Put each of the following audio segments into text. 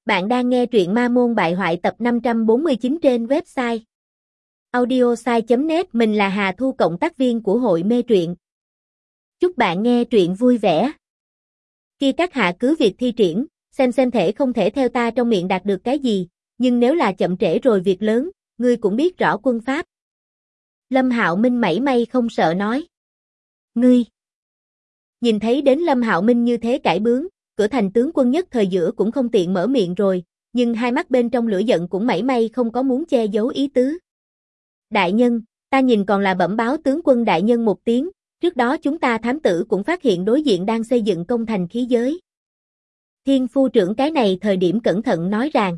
Bạn đang nghe truyện Ma Môn Bại Hoại tập 549 trên website audiosai.net. Mình là Hà Thu, cộng tác viên của hội mê truyện. Chúc bạn nghe truyện vui vẻ. Kia các hạ cứ việc thi triển, xem thể không thể theo ta trong miệng đạt được cái gì, nhưng nếu là chậm trễ rồi việc lớn, ngươi cũng biết rõ quân pháp. Lâm Hạo Minh mảy may không sợ nói. Ngươi. Nhìn thấy đến Lâm Hạo Minh như thế cãi bướng, Cửa Thành tướng quân nhất thời giữa cũng không tiện mở miệng rồi, nhưng hai mắt bên trong lửa giận cũng mảy may không có muốn che giấu ý tứ. Đại nhân, ta nhìn còn là bẩm báo tướng quân đại nhân một tiếng, trước đó chúng ta thám tử cũng phát hiện đối diện đang xây dựng công thành khí giới. Thiên phu trưởng cái này thời điểm cẩn thận nói rằng.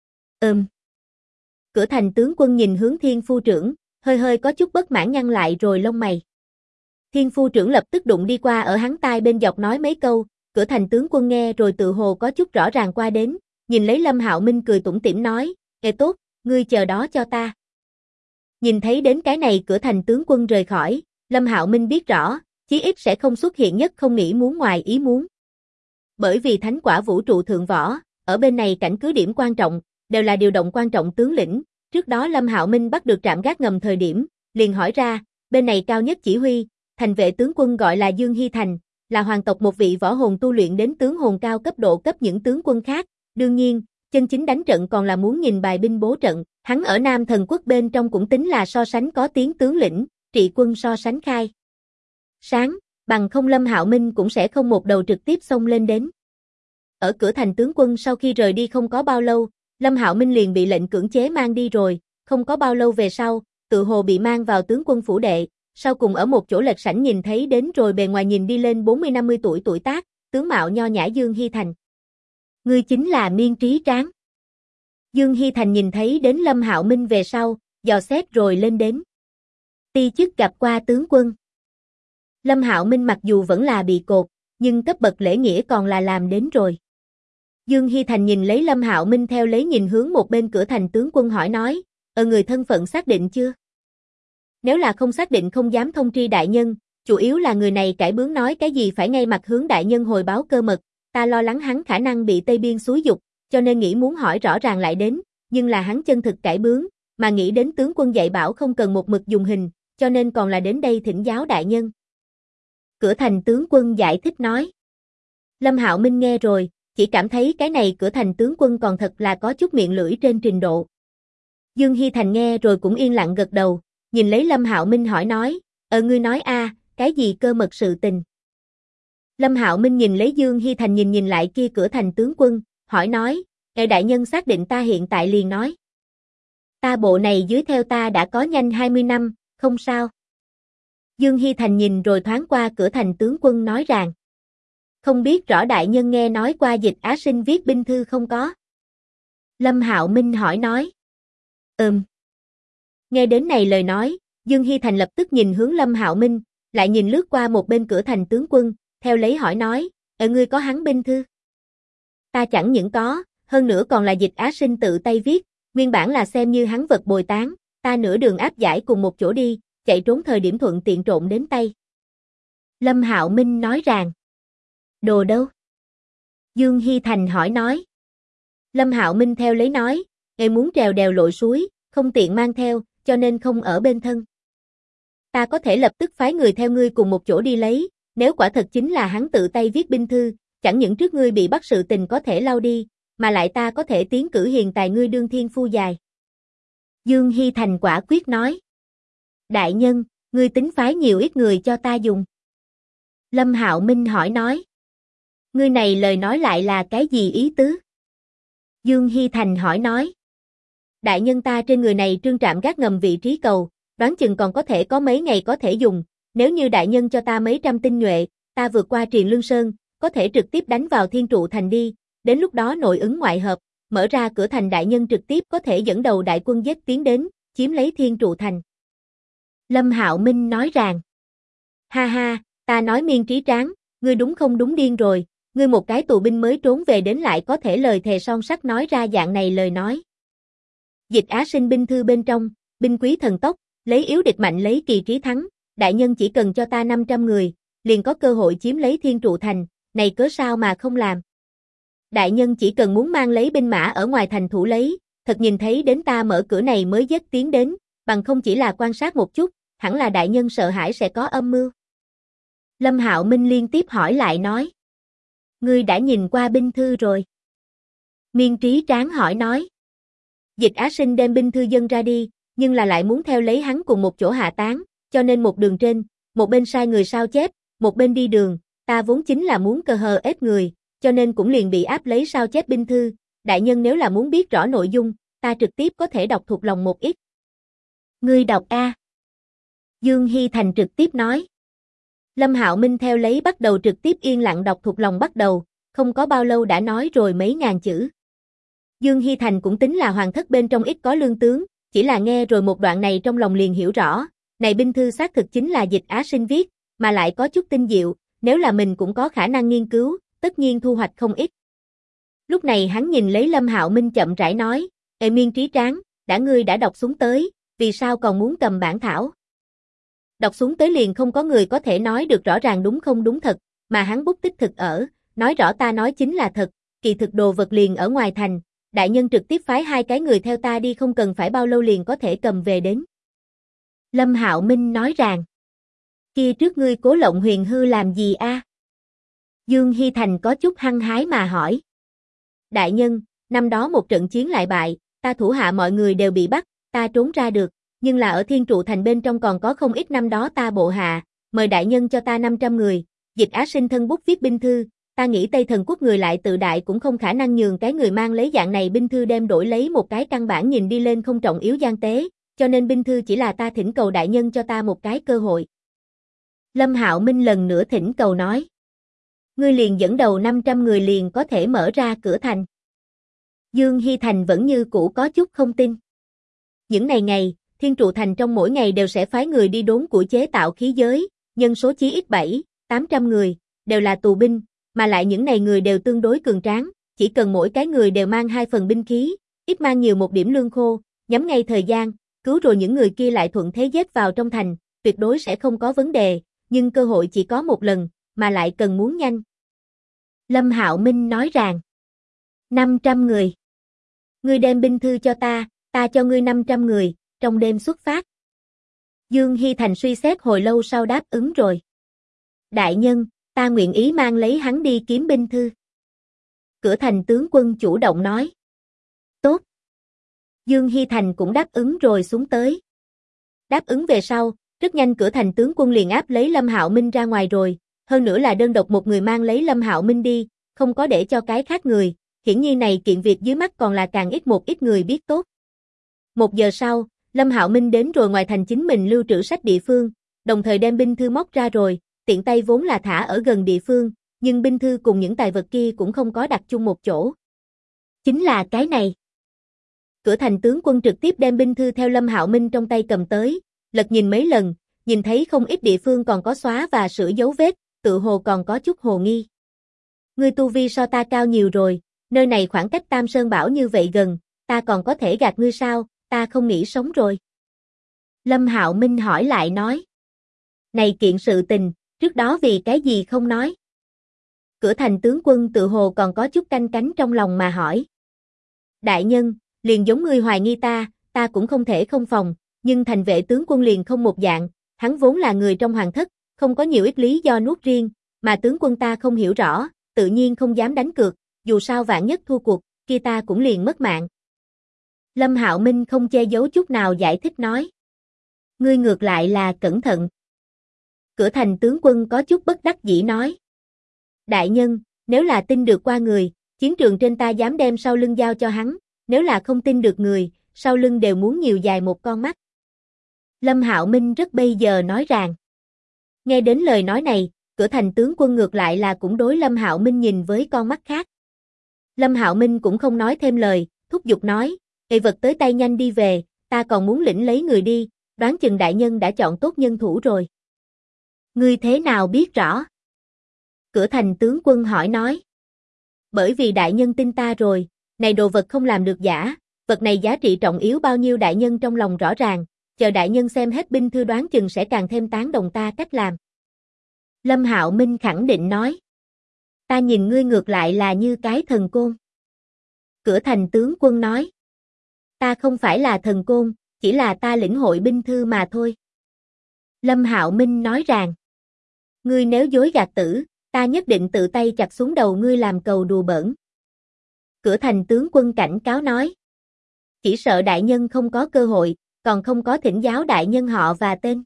Cửa Thành tướng quân nhìn hướng Thiên phu trưởng, hơi có chút bất mãn nhăn lại rồi lông mày. Thiên phu trưởng lập tức đụng đi qua ở hắn tai bên dọc nói mấy câu. Cửa Thành tướng quân nghe rồi tự hồ có chút rõ ràng qua đến, nhìn lấy Lâm Hạo Minh cười tủm tỉm nói, tốt, ngươi chờ đó cho ta. Nhìn thấy đến cái này Cửa Thành tướng quân rời khỏi, Lâm Hạo Minh biết rõ, chí ít sẽ không xuất hiện nhất không nghĩ muốn ngoài ý muốn. Bởi vì thánh quả vũ trụ thượng võ, ở bên này cảnh cứ điểm quan trọng, đều là điều động quan trọng tướng lĩnh, trước đó Lâm Hạo Minh bắt được trạm gác ngầm thời điểm, liền hỏi ra, bên này cao nhất chỉ huy, thành vệ tướng quân gọi là Dương Hy Thành, là hoàng tộc một vị võ hồn tu luyện đến tướng hồn cao cấp độ cấp những tướng quân khác, đương nhiên, chân chính đánh trận còn là muốn nhìn bài binh bố trận, hắn ở Nam Thần Quốc bên trong cũng tính là so sánh có tiếng tướng lĩnh, trị quân so sánh khai. Sáng, bằng không Lâm Hạo Minh cũng sẽ không một đầu trực tiếp xông lên đến. Ở Cửa Thành tướng quân sau khi rời đi không có bao lâu, Lâm Hạo Minh liền bị lệnh cưỡng chế mang đi rồi, không có bao lâu về sau, tự hồ bị mang vào tướng quân phủ đệ. Sau cùng ở một chỗ lệch sảnh nhìn thấy đến rồi bề ngoài nhìn đi lên 40-50 tuổi tuổi tác, tướng mạo nho nhã Dương Hy Thành. Ngươi chính là Miên Trí Tráng. Dương Hy Thành nhìn thấy đến Lâm Hạo Minh về sau, dò xét rồi lên đến. Ti chức gặp qua tướng quân. Lâm Hạo Minh mặc dù vẫn là bị cột, nhưng cấp bậc lễ nghĩa còn là làm đến rồi. Dương Hy Thành nhìn lấy Lâm Hạo Minh theo lấy nhìn hướng một bên Cửa Thành tướng quân hỏi nói, người thân phận xác định chưa? Nếu là không xác định không dám thông tri đại nhân, chủ yếu là người này cãi bướng nói cái gì phải ngay mặt hướng đại nhân hồi báo cơ mật, ta lo lắng hắn khả năng bị Tây Biên xúi dục, cho nên nghĩ muốn hỏi rõ ràng lại đến, nhưng là hắn chân thực cãi bướng, mà nghĩ đến tướng quân dạy bảo không cần một mực dùng hình, cho nên còn là đến đây thỉnh giáo đại nhân. Cửa Thành tướng quân giải thích nói. Lâm Hạo Minh nghe rồi, chỉ cảm thấy cái này Cửa Thành tướng quân còn thật là có chút miệng lưỡi trên trình độ. Dương Hy Thành nghe rồi cũng yên lặng gật đầu. Nhìn lấy Lâm Hạo Minh hỏi nói, ngươi nói cái gì cơ mật sự tình? Lâm Hạo Minh nhìn lấy Dương Hy Thành nhìn lại kia Cửa Thành tướng quân, hỏi nói, đại nhân xác định ta hiện tại liền nói. Ta bộ này dưới theo ta đã có nhanh 20 năm, không sao. Dương Hy Thành nhìn rồi thoáng qua Cửa Thành tướng quân nói rằng, không biết rõ đại nhân nghe nói qua Dịch Á Sinh viết binh thư không có? Lâm Hạo Minh hỏi nói, Nghe đến này lời nói, Dương Hy Thành lập tức nhìn hướng Lâm Hạo Minh, lại nhìn lướt qua một bên Cửa Thành tướng quân, theo lấy hỏi nói, ngươi có hắn binh thư? Ta chẳng những có, hơn nữa còn là Dịch Á Sinh tự tay viết, nguyên bản là xem như hắn vật bồi tán, ta nửa đường áp giải cùng một chỗ đi, chạy trốn thời điểm thuận tiện trộn đến tay. Lâm Hạo Minh nói rằng, đồ đâu? Dương Hy Thành hỏi nói. Lâm Hạo Minh theo lấy nói, muốn trèo đèo lội suối, không tiện mang theo, cho nên không ở bên thân. Ta có thể lập tức phái người theo ngươi cùng một chỗ đi lấy, nếu quả thật chính là hắn tự tay viết binh thư, chẳng những trước ngươi bị bắt sự tình có thể lau đi, mà lại ta có thể tiến cử hiền tài ngươi đương thiên phu dài. Dương Hy Thành quả quyết nói. Đại nhân, ngươi tính phái nhiều ít người cho ta dùng. Lâm Hạo Minh hỏi nói. Ngươi này lời nói lại là cái gì ý tứ? Dương Hy Thành hỏi nói. Đại nhân ta trên người này trương trạm gác ngầm vị trí cầu, đoán chừng còn có thể có mấy ngày có thể dùng, nếu như đại nhân cho ta mấy trăm tinh nhuệ, ta vượt qua Triền Lương Sơn, có thể trực tiếp đánh vào Thiên Trụ Thành đi, đến lúc đó nội ứng ngoại hợp, mở ra cửa thành đại nhân trực tiếp có thể dẫn đầu đại quân giết tiến đến, chiếm lấy Thiên Trụ Thành. Lâm Hạo Minh nói rằng, ha ha, ta nói Miên Trí Tráng, ngươi đúng không đúng điên rồi, ngươi một cái tù binh mới trốn về đến lại có thể lời thề son sắt nói ra dạng này lời nói. Dịch Á Sinh binh thư bên trong, binh quý thần tốc, lấy yếu địch mạnh lấy kỳ trí thắng, đại nhân chỉ cần cho ta 500 người, liền có cơ hội chiếm lấy Thiên Trụ Thành, này cớ sao mà không làm. Đại nhân chỉ cần muốn mang lấy binh mã ở ngoài thành thủ lấy, thật nhìn thấy đến ta mở cửa này mới dắt tiến đến, bằng không chỉ là quan sát một chút, hẳn là đại nhân sợ hãi sẽ có âm mưu. Lâm Hạo Minh liên tiếp hỏi lại nói. Ngươi đã nhìn qua binh thư rồi? Miên Trí Tráng hỏi nói. Dịch Á Sinh đem binh thư dâng ra đi, nhưng là lại muốn theo lấy hắn cùng một chỗ hạ táng, cho nên một đường trên, một bên sai người sao chép, một bên đi đường, ta vốn chính là muốn cơ hờ ép người, cho nên cũng liền bị áp lấy sao chép binh thư, đại nhân nếu là muốn biết rõ nội dung, ta trực tiếp có thể đọc thuộc lòng một ít. Ngươi đọc a. Dương Hy Thành trực tiếp nói. Lâm Hạo Minh theo lấy bắt đầu trực tiếp yên lặng đọc thuộc lòng bắt đầu, không có bao lâu đã nói rồi mấy ngàn chữ. Dương Hy Thành cũng tính là hoàng thất bên trong ít có lương tướng, chỉ là nghe rồi một đoạn này trong lòng liền hiểu rõ, này binh thư xác thực chính là Dịch Á Sinh viết, mà lại có chút tinh diệu, nếu là mình cũng có khả năng nghiên cứu, tất nhiên thu hoạch không ít. Lúc này hắn nhìn lấy Lâm Hạo Minh chậm rãi nói, Miên Trí Tráng, ngươi đã đọc xuống tới, vì sao còn muốn cầm bản thảo? Đọc xuống tới liền không có người có thể nói được rõ ràng đúng không đúng thật, mà hắn bút tích thực ở, nói rõ ta nói chính là thật, kỳ thực đồ vật liền ở ngoài thành, đại nhân trực tiếp phái 2 cái người theo ta đi không cần phải bao lâu liền có thể cầm về đến. Lâm Hạo Minh nói rằng, kia trước ngươi Cố Lộng Huyền Hư làm gì a? Dương Hy Thành có chút hăng hái mà hỏi. Đại nhân, năm đó một trận chiến lại bại, ta thủ hạ mọi người đều bị bắt, ta trốn ra được, nhưng là ở Thiên Trụ Thành bên trong còn có không ít năm đó ta bộ hạ, mời đại nhân cho ta 500 người, Dịch Á Sinh thân bút viết binh thư, ta nghĩ Tây Thần Quốc người lại tự đại cũng không khả năng nhường cái người mang lấy dạng này binh thư đem đổi lấy một cái căn bản nhìn đi lên không trọng yếu gian tế, cho nên binh thư chỉ là ta thỉnh cầu đại nhân cho ta một cái cơ hội. Lâm Hạo Minh lần nữa thỉnh cầu nói. Ngươi liền dẫn đầu 500 người liền có thể mở ra cửa thành. Dương Hy Thành vẫn như cũ có chút không tin. Những ngày, Thiên Trụ Thành trong mỗi ngày đều sẽ phái người đi đốn củi chế tạo khí giới, nhân số chí ít 700-800 người, đều là tù binh, mà lại những người đều tương đối cường tráng, chỉ cần mỗi cái người đều mang 2 phần binh khí, ít mang nhiều một điểm lương khô, nhắm ngay thời gian, cứu rồi những người kia lại thuận thế giết vào trong thành, tuyệt đối sẽ không có vấn đề, nhưng cơ hội chỉ có một lần, mà lại cần muốn nhanh. Lâm Hạo Minh nói rằng, 500 người. Ngươi đem binh thư cho ta cho ngươi 500 người, trong đêm xuất phát. Dương Hy Thành suy xét hồi lâu sau đáp ứng rồi. Đại nhân, ta nguyện ý mang lấy hắn đi kiếm binh thư. Cửa thành tướng quân chủ động nói. Tốt. Dương Hy Thành cũng đáp ứng rồi xuống tới. Đáp ứng về sau, rất nhanh cửa thành tướng quân liền áp lấy Lâm Hạo Minh ra ngoài rồi, hơn nữa là đơn độc một người mang lấy Lâm Hạo Minh đi, không có để cho cái khác người, hiển nhiên này kiện việc dưới mắt còn là càng ít một ít người biết tốt. 1 giờ sau, Lâm Hạo Minh đến rồi ngoài thành chính mình lưu trữ sách địa phương, đồng thời đem binh thư móc ra rồi, tiện tay vốn là thả ở gần địa phương, nhưng binh thư cùng những tài vật kia cũng không có đặt chung một chỗ. Chính là cái này. Cửa thành tướng quân trực tiếp đem binh thư theo Lâm Hạo Minh trong tay cầm tới, lật nhìn mấy lần, nhìn thấy không ít địa phương còn có xóa và sửa dấu vết, tự hồ còn có chút hồ nghi. Ngươi tu vi so ta cao nhiều rồi, nơi này khoảng cách Tam Sơn Bảo như vậy gần, ta còn có thể gạt ngươi sao, ta không nghĩ sống rồi. Lâm Hạo Minh hỏi lại nói. Này kiện sự tình, trước đó vì cái gì không nói? Cửa thành tướng quân tự hồ còn có chút canh cánh trong lòng mà hỏi. Đại nhân, liền giống ngươi hoài nghi ta cũng không thể không phòng, nhưng thành vệ tướng quân liền không một dạng, hắn vốn là người trong hoàng thất, không có nhiều ít lý do nuốt riêng, mà tướng quân ta không hiểu rõ, tự nhiên không dám đánh cược, dù sao vạn nhất thua cuộc, kia ta cũng liền mất mạng. Lâm Hạo Minh không che giấu chút nào giải thích nói. Ngươi ngược lại là cẩn thận. Cửa thành tướng quân có chút bất đắc dĩ nói. Đại nhân, nếu là tin được qua người, chiến trường trên ta dám đem sau lưng giao cho hắn, nếu là không tin được người, sau lưng đều muốn nhiều dài một con mắt. Lâm Hạo Minh rất bây giờ nói rằng. Nghe đến lời nói này, cửa thành tướng quân ngược lại là cũng đối Lâm Hạo Minh nhìn với con mắt khác. Lâm Hạo Minh cũng không nói thêm lời, thúc giục nói, "Ê vật tới tay nhanh đi về, ta còn muốn lĩnh lấy người đi, đoán chừng đại nhân đã chọn tốt nhân thủ rồi." Ngươi thế nào biết rõ? Cửa thành tướng quân hỏi nói. Bởi vì đại nhân tin ta rồi, này đồ vật không làm được giả, vật này giá trị trọng yếu bao nhiêu đại nhân trong lòng rõ ràng, chờ đại nhân xem hết binh thư đoán chừng sẽ càng thêm tán đồng ta cách làm. Lâm Hạo Minh khẳng định nói. Ta nhìn ngươi ngược lại là như cái thần côn. Cửa thành tướng quân nói. Ta không phải là thần côn, chỉ là ta lĩnh hội binh thư mà thôi. Lâm Hạo Minh nói rằng. Ngươi nếu dối gạt tử, ta nhất định tự tay chặt xuống đầu ngươi làm cầu đùa bỡn. Cửa thành tướng quân cảnh cáo nói. Chỉ sợ đại nhân không có cơ hội, còn không có thỉnh giáo đại nhân họ và tên.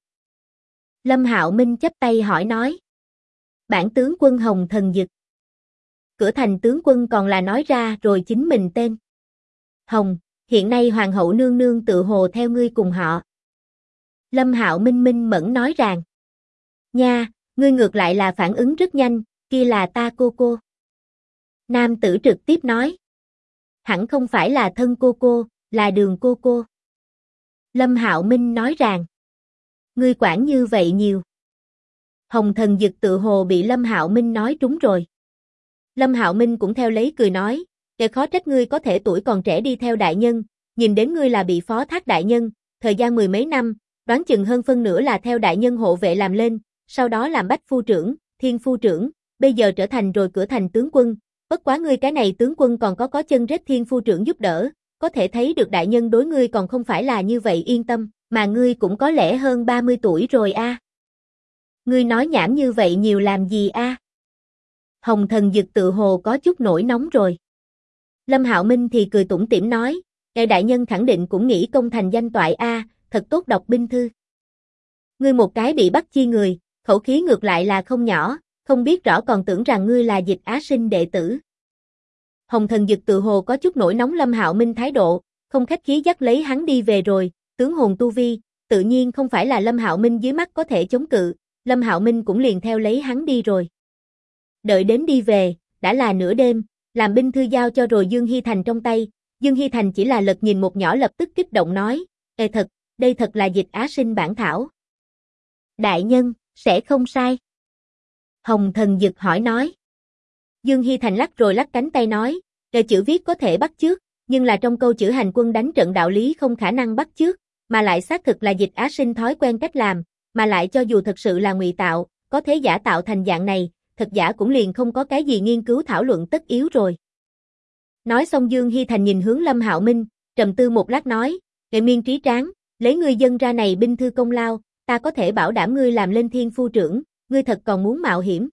Lâm Hạo Minh chắp tay hỏi nói. Bản tướng quân Hồng Thần Dực. Cửa thành tướng quân còn là nói ra rồi chính mình tên. Hồng, hiện nay hoàng hậu nương nương tự hồ theo ngươi cùng họ. Lâm Hạo Minh minh mẫn nói rằng. Nha, ngươi ngược lại là phản ứng rất nhanh, kia là ta cô. Nam tử trực tiếp nói. Hẳn không phải là thân cô, là đường cô. Lâm Hạo Minh nói rằng. Ngươi quản như vậy nhiều. Hồng Thần Dực tự hồ bị Lâm Hạo Minh nói trúng rồi. Lâm Hạo Minh cũng theo lấy cười nói, để khó trách ngươi có thể tuổi còn trẻ đi theo đại nhân, nhìn đến ngươi là bị phó thác đại nhân, thời gian mười mấy năm, đoán chừng hơn phân nửa là theo đại nhân hộ vệ làm lên, sau đó làm bách phu trưởng, thiên phu trưởng, bây giờ trở thành rồi cửa thành tướng quân, bất quá ngươi cái này tướng quân còn có chân rết thiên phu trưởng giúp đỡ, có thể thấy được đại nhân đối ngươi còn không phải là như vậy yên tâm, mà ngươi cũng có lẽ hơn 30 tuổi rồi a. Ngươi nói nhảm như vậy nhiều làm gì a? Hồng Thần Dực tự hồ có chút nổi nóng rồi. Lâm Hạo Minh thì cười tủm tỉm nói, đại nhân khẳng định cũng nghĩ công thành danh toại a, thật tốt đọc binh thư. Ngươi một cái bị bắt chi người, khẩu khí ngược lại là không nhỏ, không biết rõ còn tưởng rằng ngươi là Dịch Á Sinh đệ tử. Hồng Thần Dực tự hồ có chút nổi nóng Lâm Hạo Minh thái độ, không khách khí dắt lấy hắn đi về rồi, tướng hồn tu vi, tự nhiên không phải là Lâm Hạo Minh dưới mắt có thể chống cự, Lâm Hạo Minh cũng liền theo lấy hắn đi rồi. Đợi đến đi về, đã là nửa đêm, làm binh thư giao cho rồi Dương Hy Thành trong tay, Dương Hy Thành chỉ là lật nhìn một nhỏ lập tức kích động nói, thật, đây thật là Dịch Á Sinh bản thảo. Đại nhân, sẽ không sai. Hồng Thần Dực hỏi nói. Dương Hy Thành lắc rồi lắc cánh tay nói, chữ viết có thể bắt chước, nhưng là trong câu chữ hành quân đánh trận đạo lý không khả năng bắt chước, mà lại xác thực là Dịch Á Sinh thói quen cách làm, mà lại cho dù thật sự là ngụy tạo, có thế giả tạo thành dạng này, thật giả cũng liền không có cái gì nghiên cứu thảo luận tất yếu rồi. Nói xong Dương Hy Thành nhìn hướng Lâm Hạo Minh, trầm tư một lát nói, nghệ miên trí tráng, lấy ngươi dân ra này binh thư công lao, ta có thể bảo đảm ngươi làm lên thiên phu trưởng, ngươi thật còn muốn mạo hiểm.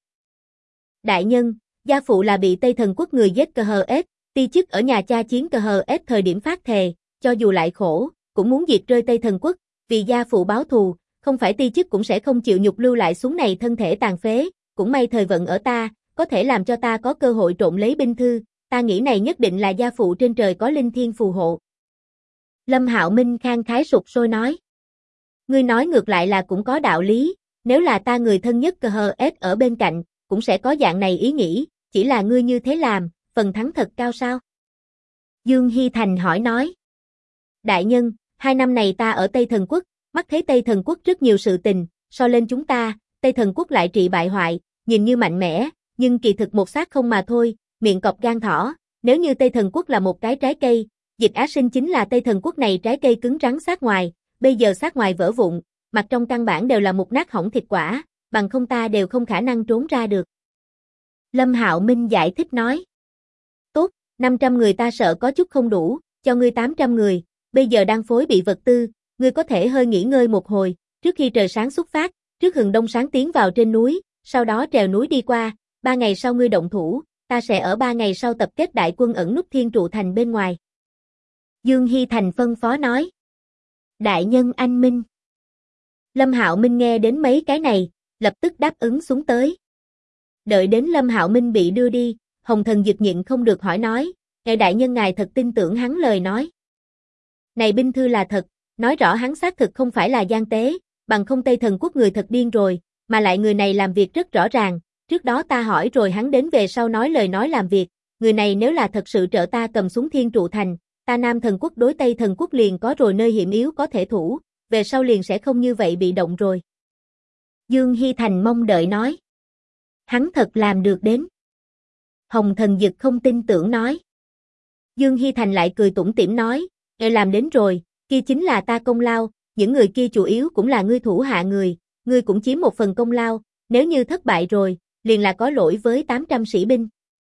Đại nhân, gia phụ là bị Tây Thần Quốc người giết KHS, ti chức ở nhà cha chiến KHS thời điểm phát thề, cho dù lại khổ, cũng muốn diệt rơi Tây Thần Quốc, vì gia phụ báo thù, không phải ti chức cũng sẽ không chịu nhục lưu lại xuống này thân thể tàn phế, cũng may thời vận ở ta, có thể làm cho ta có cơ hội trộn lấy binh thư, ta nghĩ này nhất định là gia phụ trên trời có linh thiên phù hộ. Lâm Hạo Minh khang khái sục sôi nói. Ngươi nói ngược lại là cũng có đạo lý, nếu là ta người thân nhất KHS ở bên cạnh, cũng sẽ có dạng này ý nghĩ, chỉ là ngươi như thế làm, phần thắng thật cao sao? Dương Hy Thành hỏi nói. Đại nhân, 2 năm này ta ở Tây Thần Quốc, mắt thấy Tây Thần Quốc rất nhiều sự tình, so lên chúng ta, Tây Thần Quốc lại trị bại hoại, nhìn như mạnh mẽ, nhưng kỳ thực một xác không mà thôi, miệng cọp gan thỏ, nếu như Tây Thần Quốc là một cái trái cây, Dịch Á Sinh chính là Tây Thần Quốc này trái cây cứng rắn sát ngoài, bây giờ sát ngoài vỡ vụn, mặt trong căn bản đều là mục nát hỏng thịt quả, bằng không ta đều không khả năng trốn ra được. Lâm Hạo Minh giải thích nói. Tốt, 500 người ta sợ có chút không đủ, cho ngươi 800 người, bây giờ đang phối bị vật tư, ngươi có thể hơi nghỉ ngơi một hồi, trước khi trời sáng xuất phát, trước hừng đông sáng tiến vào trên núi, sau đó trèo núi đi qua, 3 ngày sau ngươi động thủ, ta sẽ ở 3 ngày sau tập kết đại quân ẩn núp Thiên Trụ Thành bên ngoài. Dương Hy Thành phân phó nói. Đại nhân anh minh. Lâm Hạo Minh nghe đến mấy cái này, lập tức đáp ứng xuống tới. Đợi đến Lâm Hạo Minh bị đưa đi, Hồng Thần Dực nhịn không được hỏi nói, ngài đại nhân ngài thật tin tưởng hắn lời nói. Này binh thư là thật, nói rõ hắn xác thực không phải là gian tế, bằng không Tây Thần Quốc người thật điên rồi, mà lại người này làm việc rất rõ ràng, trước đó ta hỏi rồi hắn đến về sau nói lời nói làm việc, người này nếu là thật sự trợ ta cầm xuống Thiên Trụ Thành, ta Nam Thần Quốc đối Tây Thần Quốc liền có rồi nơi hiểm yếu có thể thủ, về sau liền sẽ không như vậy bị động rồi. Dương Hy Thành mong đợi nói. Hắn thật làm được đến. Hồng Thần Dực không tin tưởng nói. Dương Hy Thành lại cười tủm tỉm nói, làm đến rồi, kia chính là ta công lao, những người kia chủ yếu cũng là ngươi thủ hạ người, ngươi cũng chiếm một phần công lao, nếu như thất bại rồi, liền là có lỗi với 800 sĩ binh.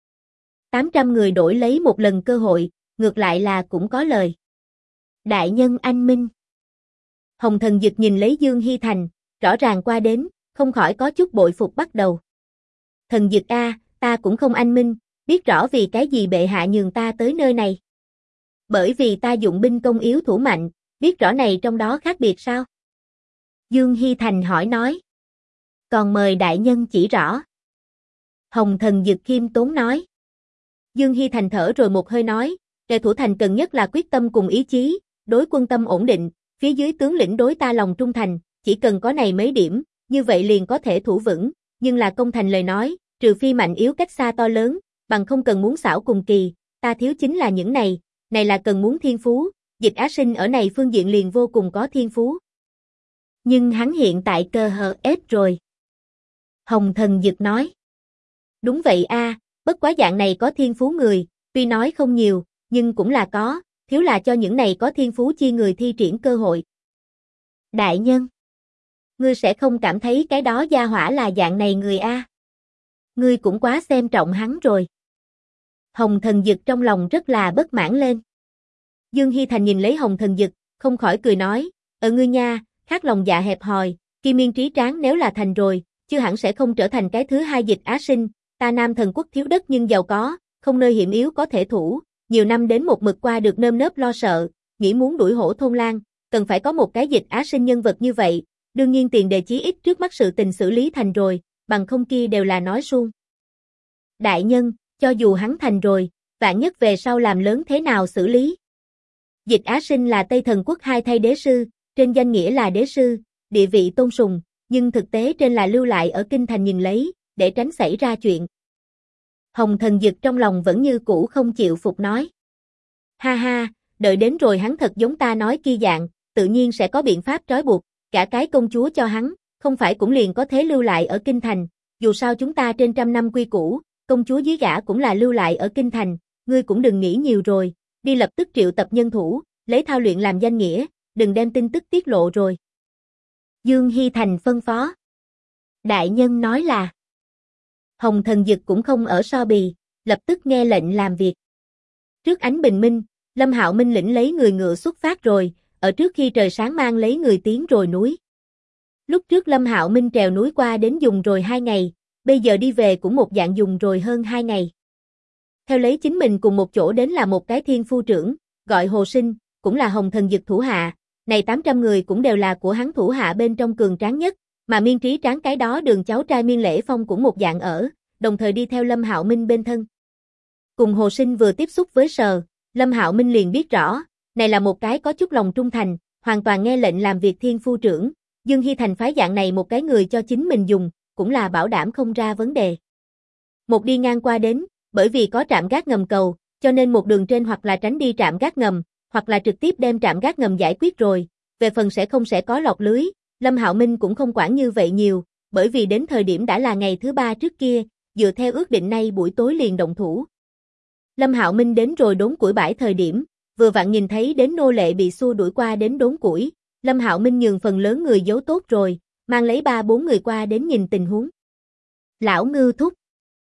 800 người đổi lấy một lần cơ hội, ngược lại là cũng có lời. Đại nhân anh minh. Hồng Thần Dực nhìn lấy Dương Hy Thành, rõ ràng qua đến, không khỏi có chút bội phục bắt đầu. Thần Dực a, ta cũng không anh minh, biết rõ vì cái gì bệ hạ nhường ta tới nơi này. Bởi vì ta dụng binh công yếu thủ mạnh, biết rõ này trong đó khác biệt sao? Dương Hy Thành hỏi nói. Còn mời đại nhân chỉ rõ. Hồng Thần Dực khiêm tốn nói. Dương Hy Thành thở rồi một hơi nói, kẻ thủ thành cần nhất là quyết tâm cùng ý chí, đối quân tâm ổn định, phía dưới tướng lĩnh đối ta lòng trung thành, chỉ cần có này mấy điểm, như vậy liền có thể thủ vững, nhưng là công thành lời nói, trừ phi mạnh yếu cách xa to lớn, bằng không cần muốn xảo cùng kỳ, ta thiếu chính là những này là cần muốn thiên phú, Dịch Á Sinh ở này phương diện liền vô cùng có thiên phú. Nhưng hắn hiện tại cơ hờ ết rồi. Hồng Thần Dực nói. Đúng vậy a, bất quá dạng này có thiên phú người, tuy nói không nhiều, nhưng cũng là có, thiếu là cho những này có thiên phú chi người thi triển cơ hội. Đại nhân, ngươi sẽ không cảm thấy cái đó gia hỏa là dạng này người a? Ngươi cũng quá xem trọng hắn rồi. Hồng Thần Dực trong lòng rất là bất mãn lên. Dương Hy Thành nhìn lấy Hồng Thần Dực, không khỏi cười nói, ngươi nha, khác lòng dạ hẹp hòi, Kim Miên trí tráng nếu là thành rồi, chứ hẳn sẽ không trở thành cái thứ hai Dịch Á Sinh, ta Nam Thần Quốc thiếu đất nhưng giàu có, không nơi hiểm yếu có thể thủ, nhiều năm đến một mực qua được nơm nớp lo sợ, nghĩ muốn đuổi hổ thôn lang, cần phải có một cái Dịch Á Sinh nhân vật như vậy, đương nhiên tiền đề chí ít trước mắt sự tình xử lý thành rồi, bằng không kia đều là nói suông. Đại nhân, cho dù hắn thành rồi, vạn nhất về sau làm lớn thế nào xử lý? Dịch Á Sinh là Tây Thần Quốc hai thay đế sư, trên danh nghĩa là đế sư, địa vị tôn sùng, nhưng thực tế trên là lưu lại ở kinh thành nhìn lấy, để tránh xảy ra chuyện. Hồng Thần Dực trong lòng vẫn như cũ không chịu phục nói. Ha ha, đợi đến rồi hắn thật giống ta nói kia dạng, tự nhiên sẽ có biện pháp trói buộc, cả cái công chúa cho hắn, không phải cũng liền có thế lưu lại ở kinh thành, dù sao chúng ta trên trăm năm quy củ, công chúa dưới gả cũng là lưu lại ở kinh thành, ngươi cũng đừng nghĩ nhiều rồi, đi lập tức triệu tập nhân thủ, lấy thao luyện làm danh nghĩa, đừng đem tin tức tiết lộ rồi. Dương Hy Thành phân phó. Đại nhân nói là. Hồng Thần Dực cũng không ở so bì, lập tức nghe lệnh làm việc. Trước ánh bình minh, Lâm Hạo Minh lĩnh lấy người ngựa xuất phát rồi, ở trước khi trời sáng mang lấy người tiến rồi núi. Lúc trước Lâm Hạo Minh trèo núi qua đến dùng rồi 2 ngày, bây giờ đi về cũng một dạng dùng rồi hơn 2 ngày. Theo lấy chính mình cùng một chỗ đến là một cái thiên phu trưởng, gọi Hồ Sinh, cũng là Hồng Thần Dực thủ hạ, này 800 người cũng đều là của hắn thủ hạ bên trong cường tráng nhất, mà Miên Trí Tráng cái đó đường cháu trai Miên Lễ Phong cũng một dạng ở, đồng thời đi theo Lâm Hạo Minh bên thân. Cùng Hồ Sinh vừa tiếp xúc với Sờ, Lâm Hạo Minh liền biết rõ, này là một cái có chút lòng trung thành, hoàn toàn nghe lệnh làm việc thiên phu trưởng, Dương Hy Thành phái dạng này một cái người cho chính mình dùng, cũng là bảo đảm không ra vấn đề. Một đi ngang qua đến, bởi vì có trạm gác ngầm cầu, cho nên một đường trên hoặc là tránh đi trạm gác ngầm, hoặc là trực tiếp đem trạm gác ngầm giải quyết rồi, về phần sẽ có lọt lưới, Lâm Hạo Minh cũng không quản như vậy nhiều, bởi vì đến thời điểm đã là ngày thứ 3 trước kia, dựa theo ước định nay buổi tối liền động thủ. Lâm Hạo Minh đến rồi đốn củi bãi thời điểm, vừa vặn nhìn thấy đến nô lệ bị xua đuổi qua đến đốn củi, Lâm Hạo Minh nhường phần lớn người giấu tốt rồi, mang lấy 3-4 người qua đến nhìn tình huống. Lão Ngưu thúc.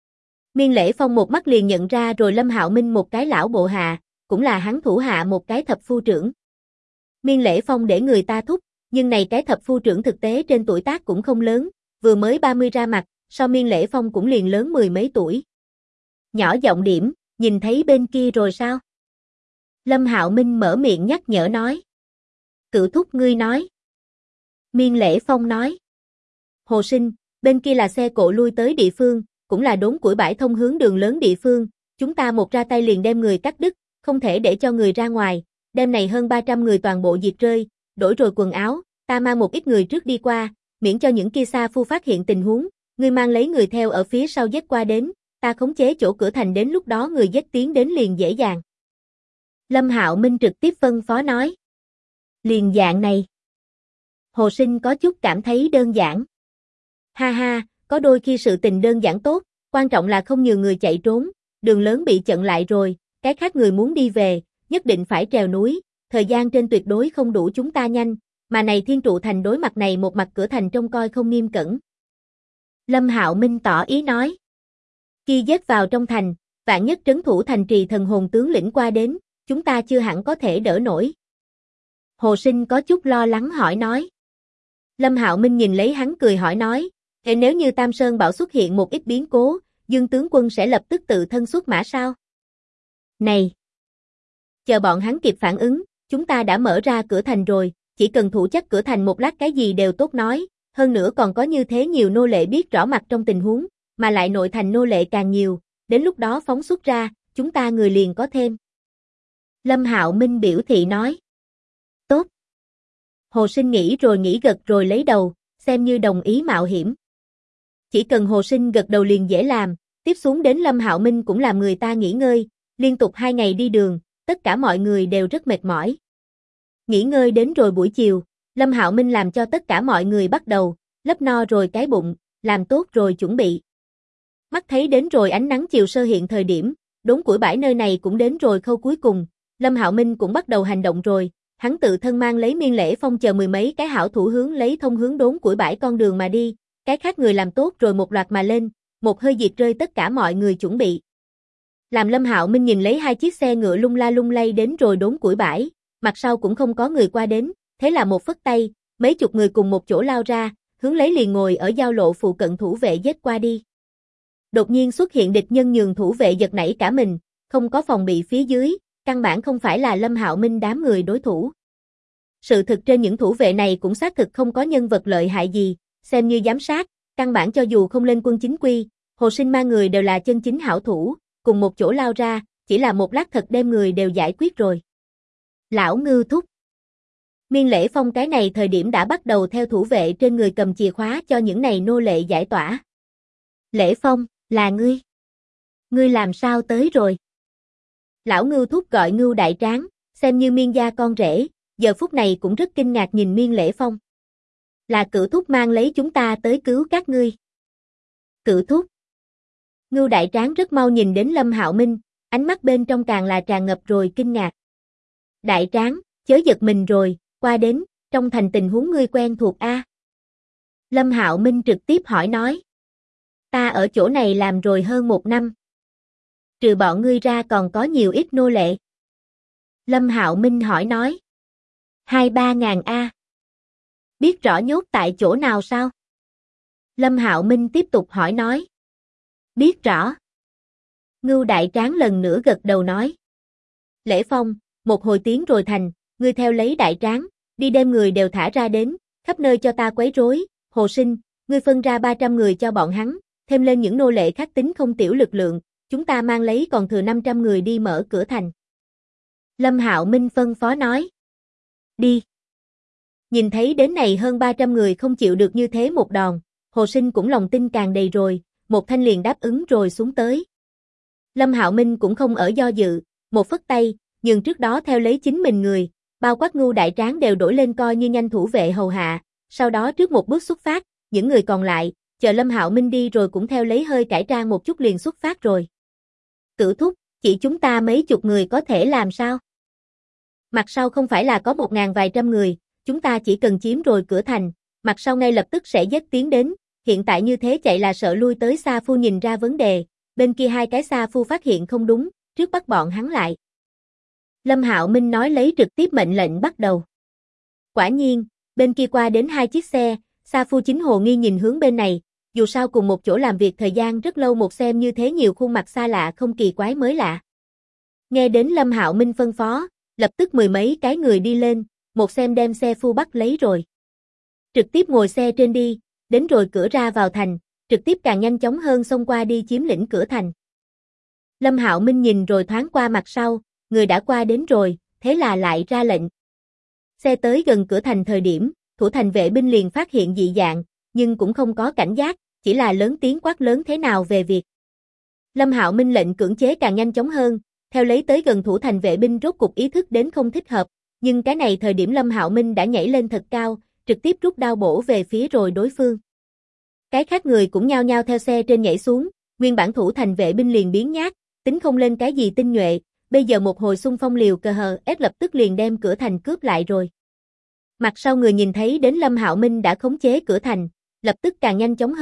Miên Lễ Phong một mắt liền nhận ra rồi Lâm Hạo Minh một cái lão bộ hạ, cũng là hắn thủ hạ một cái thập phu trưởng. Miên Lễ Phong để người ta thúc, nhưng này cái thập phu trưởng thực tế trên tuổi tác cũng không lớn, vừa mới 30 ra mặt, so Miên Lễ Phong cũng liền lớn 10 mấy tuổi. Nhỏ giọng điểm, nhìn thấy bên kia rồi sao? Lâm Hạo Minh mở miệng nhắc nhở nói. Cửu thúc ngươi nói. Miên Lễ Phong nói. Hồ Sinh, bên kia là xe cộ lui tới địa phương, cũng là đốn củi bãi thông hướng đường lớn địa phương, chúng ta một ra tay liền đem người cắt đứt, không thể để cho người ra ngoài, đêm này hơn 300 người toàn bộ diệt rơi, đổi rồi quần áo, ta mang một ít người trước đi qua, miễn cho những kia xa phu phát hiện tình huống, ngươi mang lấy người theo ở phía sau dắt qua đến, ta khống chế chỗ cửa thành đến lúc đó người dắt tiến đến liền dễ dàng. Lâm Hạo Minh trực tiếp phân phó nói. Liền dạng này. Hồ Sinh có chút cảm thấy đơn giản. Ha ha, có đôi khi sự tình đơn giản tốt, quan trọng là không nhiều người chạy trốn, đường lớn bị chặn lại rồi, cái khác người muốn đi về, nhất định phải trèo núi, thời gian trên tuyệt đối không đủ chúng ta nhanh, mà này Thiên Trụ Thành đối mặt này một mặt cửa thành trông coi không nghiêm cẩn. Lâm Hạo Minh tỏ ý nói. Khi giết vào trong thành, vạn nhất trấn thủ thành trì thần hồn tướng lĩnh qua đến, chúng ta chưa hẳn có thể đỡ nổi. Hồ Sinh có chút lo lắng hỏi nói. Lâm Hạo Minh nhìn lấy hắn cười hỏi nói, nếu như Tam Sơn Bảo xuất hiện một ít biến cố, Dương tướng quân sẽ lập tức tự thân xuất mã sao? Này! Chờ bọn hắn kịp phản ứng, chúng ta đã mở ra cửa thành rồi, chỉ cần thủ chắc cửa thành một lát cái gì đều tốt nói, hơn nữa còn có như thế nhiều nô lệ biết rõ mặt trong tình huống, mà lại nội thành nô lệ càng nhiều, đến lúc đó phóng xuất ra, chúng ta người liền có thêm. Lâm Hạo Minh biểu thị nói. Tốt. Hồ Sinh nghĩ gật rồi lấy đầu, xem như đồng ý mạo hiểm. Chỉ cần Hồ Sinh gật đầu liền dễ làm, tiếp xuống đến Lâm Hạo Minh cũng làm người ta nghỉ ngơi, liên tục 2 ngày đi đường, tất cả mọi người đều rất mệt mỏi. Nghỉ ngơi đến rồi buổi chiều, Lâm Hạo Minh làm cho tất cả mọi người bắt đầu, lấp no rồi cái bụng, làm tốt rồi chuẩn bị. Mắt thấy đến rồi ánh nắng chiều sơ hiện thời điểm, đốn củi bãi nơi này cũng đến rồi khâu cuối cùng, Lâm Hạo Minh cũng bắt đầu hành động rồi, hắn tự thân mang lấy Miên Lễ Phong chờ 10 mấy cái hảo thủ hướng lấy thông hướng đốn củi bãi con đường mà đi, cái khác người làm tốt rồi một loạt mà lên, một hơi diệt rơi tất cả mọi người chuẩn bị. Làm Lâm Hạo Minh nhìn lấy 2 chiếc xe ngựa lung la lung lay đến rồi đốn củi bãi, mặt sau cũng không có người qua đến, thế là một phất tay, mấy chục người cùng một chỗ lao ra, hướng lấy liền ngồi ở giao lộ phụ cận thủ vệ giết qua đi. Đột nhiên xuất hiện địch nhân nhường thủ vệ giật nảy cả mình, không có phòng bị phía dưới, căn bản không phải là Lâm Hạo Minh đám người đối thủ. Sự thực trên những thủ vệ này cũng xác thực không có nhân vật lợi hại gì, xem như giám sát, căn bản cho dù không lên quân chính quy, Hồ Sinh mang người đều là chân chính hảo thủ, cùng một chỗ lao ra, chỉ là một lát thật đem người đều giải quyết rồi. Lão Ngưu thúc. Miên Lễ Phong cái này thời điểm đã bắt đầu theo thủ vệ trên người cầm chìa khóa cho những này nô lệ giải tỏa. Lễ Phong, là ngươi. Ngươi làm sao tới rồi? Lão Ngưu thúc gọi Ngưu Đại Tráng, xem như Miên gia con rể, giờ phút này cũng rất kinh ngạc nhìn Miên Lễ Phong. Là Cửu thúc mang lấy chúng ta tới cứu các ngươi. Cửu thúc. Ngưu Đại Tráng rất mau nhìn đến Lâm Hạo Minh, ánh mắt bên trong càng là tràn ngập rồi kinh ngạc. Đại Tráng, chớ giật mình rồi, qua đến, trong thành tình huống ngươi quen thuộc a? Lâm Hạo Minh trực tiếp hỏi nói. Ta ở chỗ này làm rồi hơn 1 năm. Trừ bọn ngươi ra còn có nhiều ít nô lệ. Lâm Hạo Minh hỏi nói. 2-3 ngàn a. Biết rõ nhốt tại chỗ nào sao? Lâm Hạo Minh tiếp tục hỏi nói. Biết rõ. Ngưu Đại Tráng lần nữa gật đầu nói. Lễ Phong, một hồi tiếng rồi thành, ngươi theo lấy Đại Tráng, đi đem người đều thả ra đến, khắp nơi cho ta quấy rối. Hồ Sinh, ngươi phân ra 300 người cho bọn hắn, thêm lên những nô lệ khác tính không tiểu lực lượng, chúng ta mang lấy còn thừa 500 người đi mở cửa thành. Lâm Hạo Minh phân phó nói. Đi. Nhìn thấy đến này hơn 300 người không chịu được như thế một đòn, Hồ Sinh cũng lòng tin càng đầy rồi, một thanh liền đáp ứng rồi xuống tới. Lâm Hạo Minh cũng không ở do dự, một phất tay, nhưng trước đó theo lấy chính mình người, bao quát Ngưu Đại Tráng đều đổi lên coi như nhanh thủ vệ hầu hạ, sau đó trước một bước xuất phát, những người còn lại, chờ Lâm Hạo Minh đi rồi cũng theo lấy hơi cải trang một chút liền xuất phát rồi. Cửu thúc, chỉ chúng ta mấy chục người có thể làm sao? Mặt sau không phải là có 1.000 vài trăm người, chúng ta chỉ cần chiếm rồi cửa thành, mặt sau ngay lập tức sẽ dắt tiến đến, hiện tại như thế chạy là sợ lui tới Sa Phu nhìn ra vấn đề, bên kia 2 cái Sa Phu phát hiện không đúng, trước bắt bọn hắn lại. Lâm Hạo Minh nói lấy trực tiếp mệnh lệnh bắt đầu. Quả nhiên, bên kia qua đến 2 chiếc xe, Sa Phu chính hồ nghi nhìn hướng bên này, dù sao cùng một chỗ làm việc thời gian rất lâu một xem như thế nhiều khuôn mặt xa lạ không kỳ quái mới lạ. Nghe đến Lâm Hạo Minh phân phó, lập tức 10 mấy cái người đi lên, một xem đem xe Phu bắt lấy rồi. Trực tiếp ngồi xe trên đi, đến rồi cửa ra vào thành, trực tiếp càng nhanh chóng hơn xông qua đi chiếm lĩnh cửa thành. Lâm Hạo Minh nhìn rồi thoáng qua mặt sau, người đã qua đến rồi, thế là lại ra lệnh. Xe tới gần cửa thành thời điểm, thủ thành vệ binh liền phát hiện dị dạng, nhưng cũng không có cảnh giác, chỉ là lớn tiếng quát lớn thế nào về việc. Lâm Hạo Minh lệnh cưỡng chế càng nhanh chóng hơn, theo lấy tới gần thủ thành vệ binh rốt cục ý thức đến không thích hợp, nhưng cái này thời điểm Lâm Hạo Minh đã nhảy lên thật cao, trực tiếp rút đao bổ về phía rồi đối phương. Cái khác người cũng nhao nhao theo xe trên nhảy xuống, nguyên bản thủ thành vệ binh liền biến nhát, tính không lên cái gì tinh nhuệ, bây giờ một hồi xung phong liều cờ hờ ép lập tức liền đem cửa thành cướp lại rồi. Mặt sau người nhìn thấy đến Lâm Hạo Minh đã khống chế cửa thành, lập tức càng nhanh chóng hơn,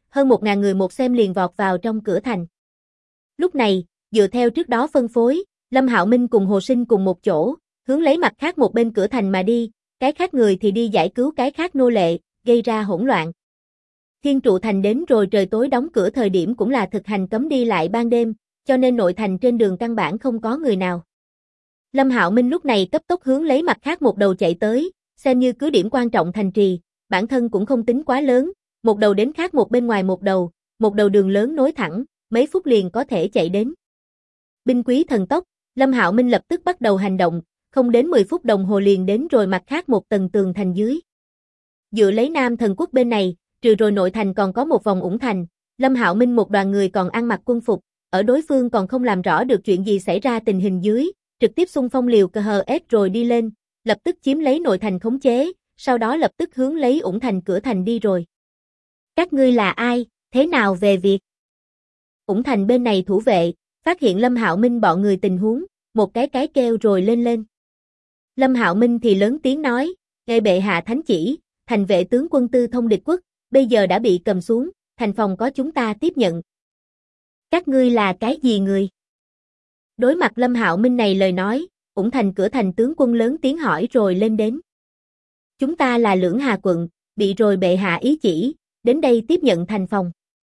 hơn 1000 người một xem liền vọt vào trong cửa thành. Lúc này, dựa theo trước đó phân phối, Lâm Hạo Minh cùng Hồ Sinh cùng một chỗ, hướng lấy mặt khác một bên cửa thành mà đi, cái khác người thì đi giải cứu cái khác nô lệ, gây ra hỗn loạn. Thiên Trụ Thành đến rồi trời tối đóng cửa thời điểm cũng là thực hành cấm đi lại ban đêm, cho nên nội thành trên đường căn bản không có người nào. Lâm Hạo Minh lúc này cấp tốc hướng lấy mặt khác một đầu chạy tới, xem như cứ điểm quan trọng thành trì, bản thân cũng không tính quá lớn, một đầu đến khác một bên ngoài một đầu đường lớn nối thẳng, mấy phút liền có thể chạy đến. Binh quý thần tốc, Lâm Hạo Minh lập tức bắt đầu hành động, không đến 10 phút đồng hồ liền đến rồi mặt khác một tầng tường thành dưới. Dựa lấy Nam Thần Quốc bên này, trừ rồi nội thành còn có một vòng ủng thành, Lâm Hạo Minh một đoàn người còn ăn mặc quân phục, ở đối phương còn không làm rõ được chuyện gì xảy ra tình hình dưới, trực tiếp xung phong liều cờ hờ ép rồi đi lên, lập tức chiếm lấy nội thành khống chế, sau đó lập tức hướng lấy ủng thành cửa thành đi rồi. Các ngươi là ai, thế nào về việc? Ủng thành bên này thủ vệ, phát hiện Lâm Hạo Minh bọn người tình huống, một cái kêu rồi lên. Lâm Hạo Minh thì lớn tiếng nói, nghe bệ hạ thánh chỉ, thành vệ tướng quân Tư Thông địch quốc, bây giờ đã bị cầm xuống, thành phòng có chúng ta tiếp nhận. Các ngươi là cái gì người? Đối mặt Lâm Hạo Minh này lời nói, ủng thành cửa thành tướng quân lớn tiếng hỏi rồi lên đến. Chúng ta là Lưỡng Hà quận, bị rồi bệ hạ ý chỉ, đến đây tiếp nhận thành phòng.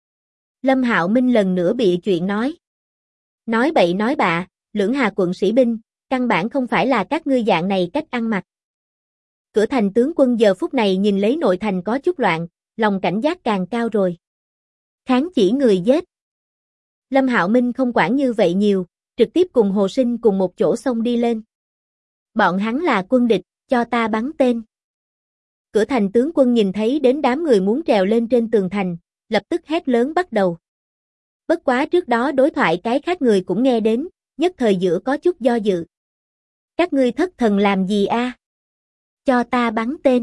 Lâm Hạo Minh lần nữa bị chuyện nói. Nói bậy nói bạ, Lưỡng Hà quận sĩ binh, căn bản không phải là các ngươi dạng này cách ăn mặc. Cửa thành tướng quân giờ phút này nhìn lấy nội thành có chút loạn, lòng cảnh giác càng cao rồi. Kháng chỉ người giết. Lâm Hạo Minh không quản như vậy nhiều, trực tiếp cùng Hồ Sinh cùng một chỗ xông đi lên. Bọn hắn là quân địch, cho ta bắn tên. Cửa thành tướng quân nhìn thấy đến đám người muốn trèo lên trên tường thành, lập tức hét lớn bắt đầu. Bất quá trước đó đối thoại cái khác người cũng nghe đến, nhất thời giữa có chút do dự. Các ngươi thất thần làm gì a? Cho ta bắn tên.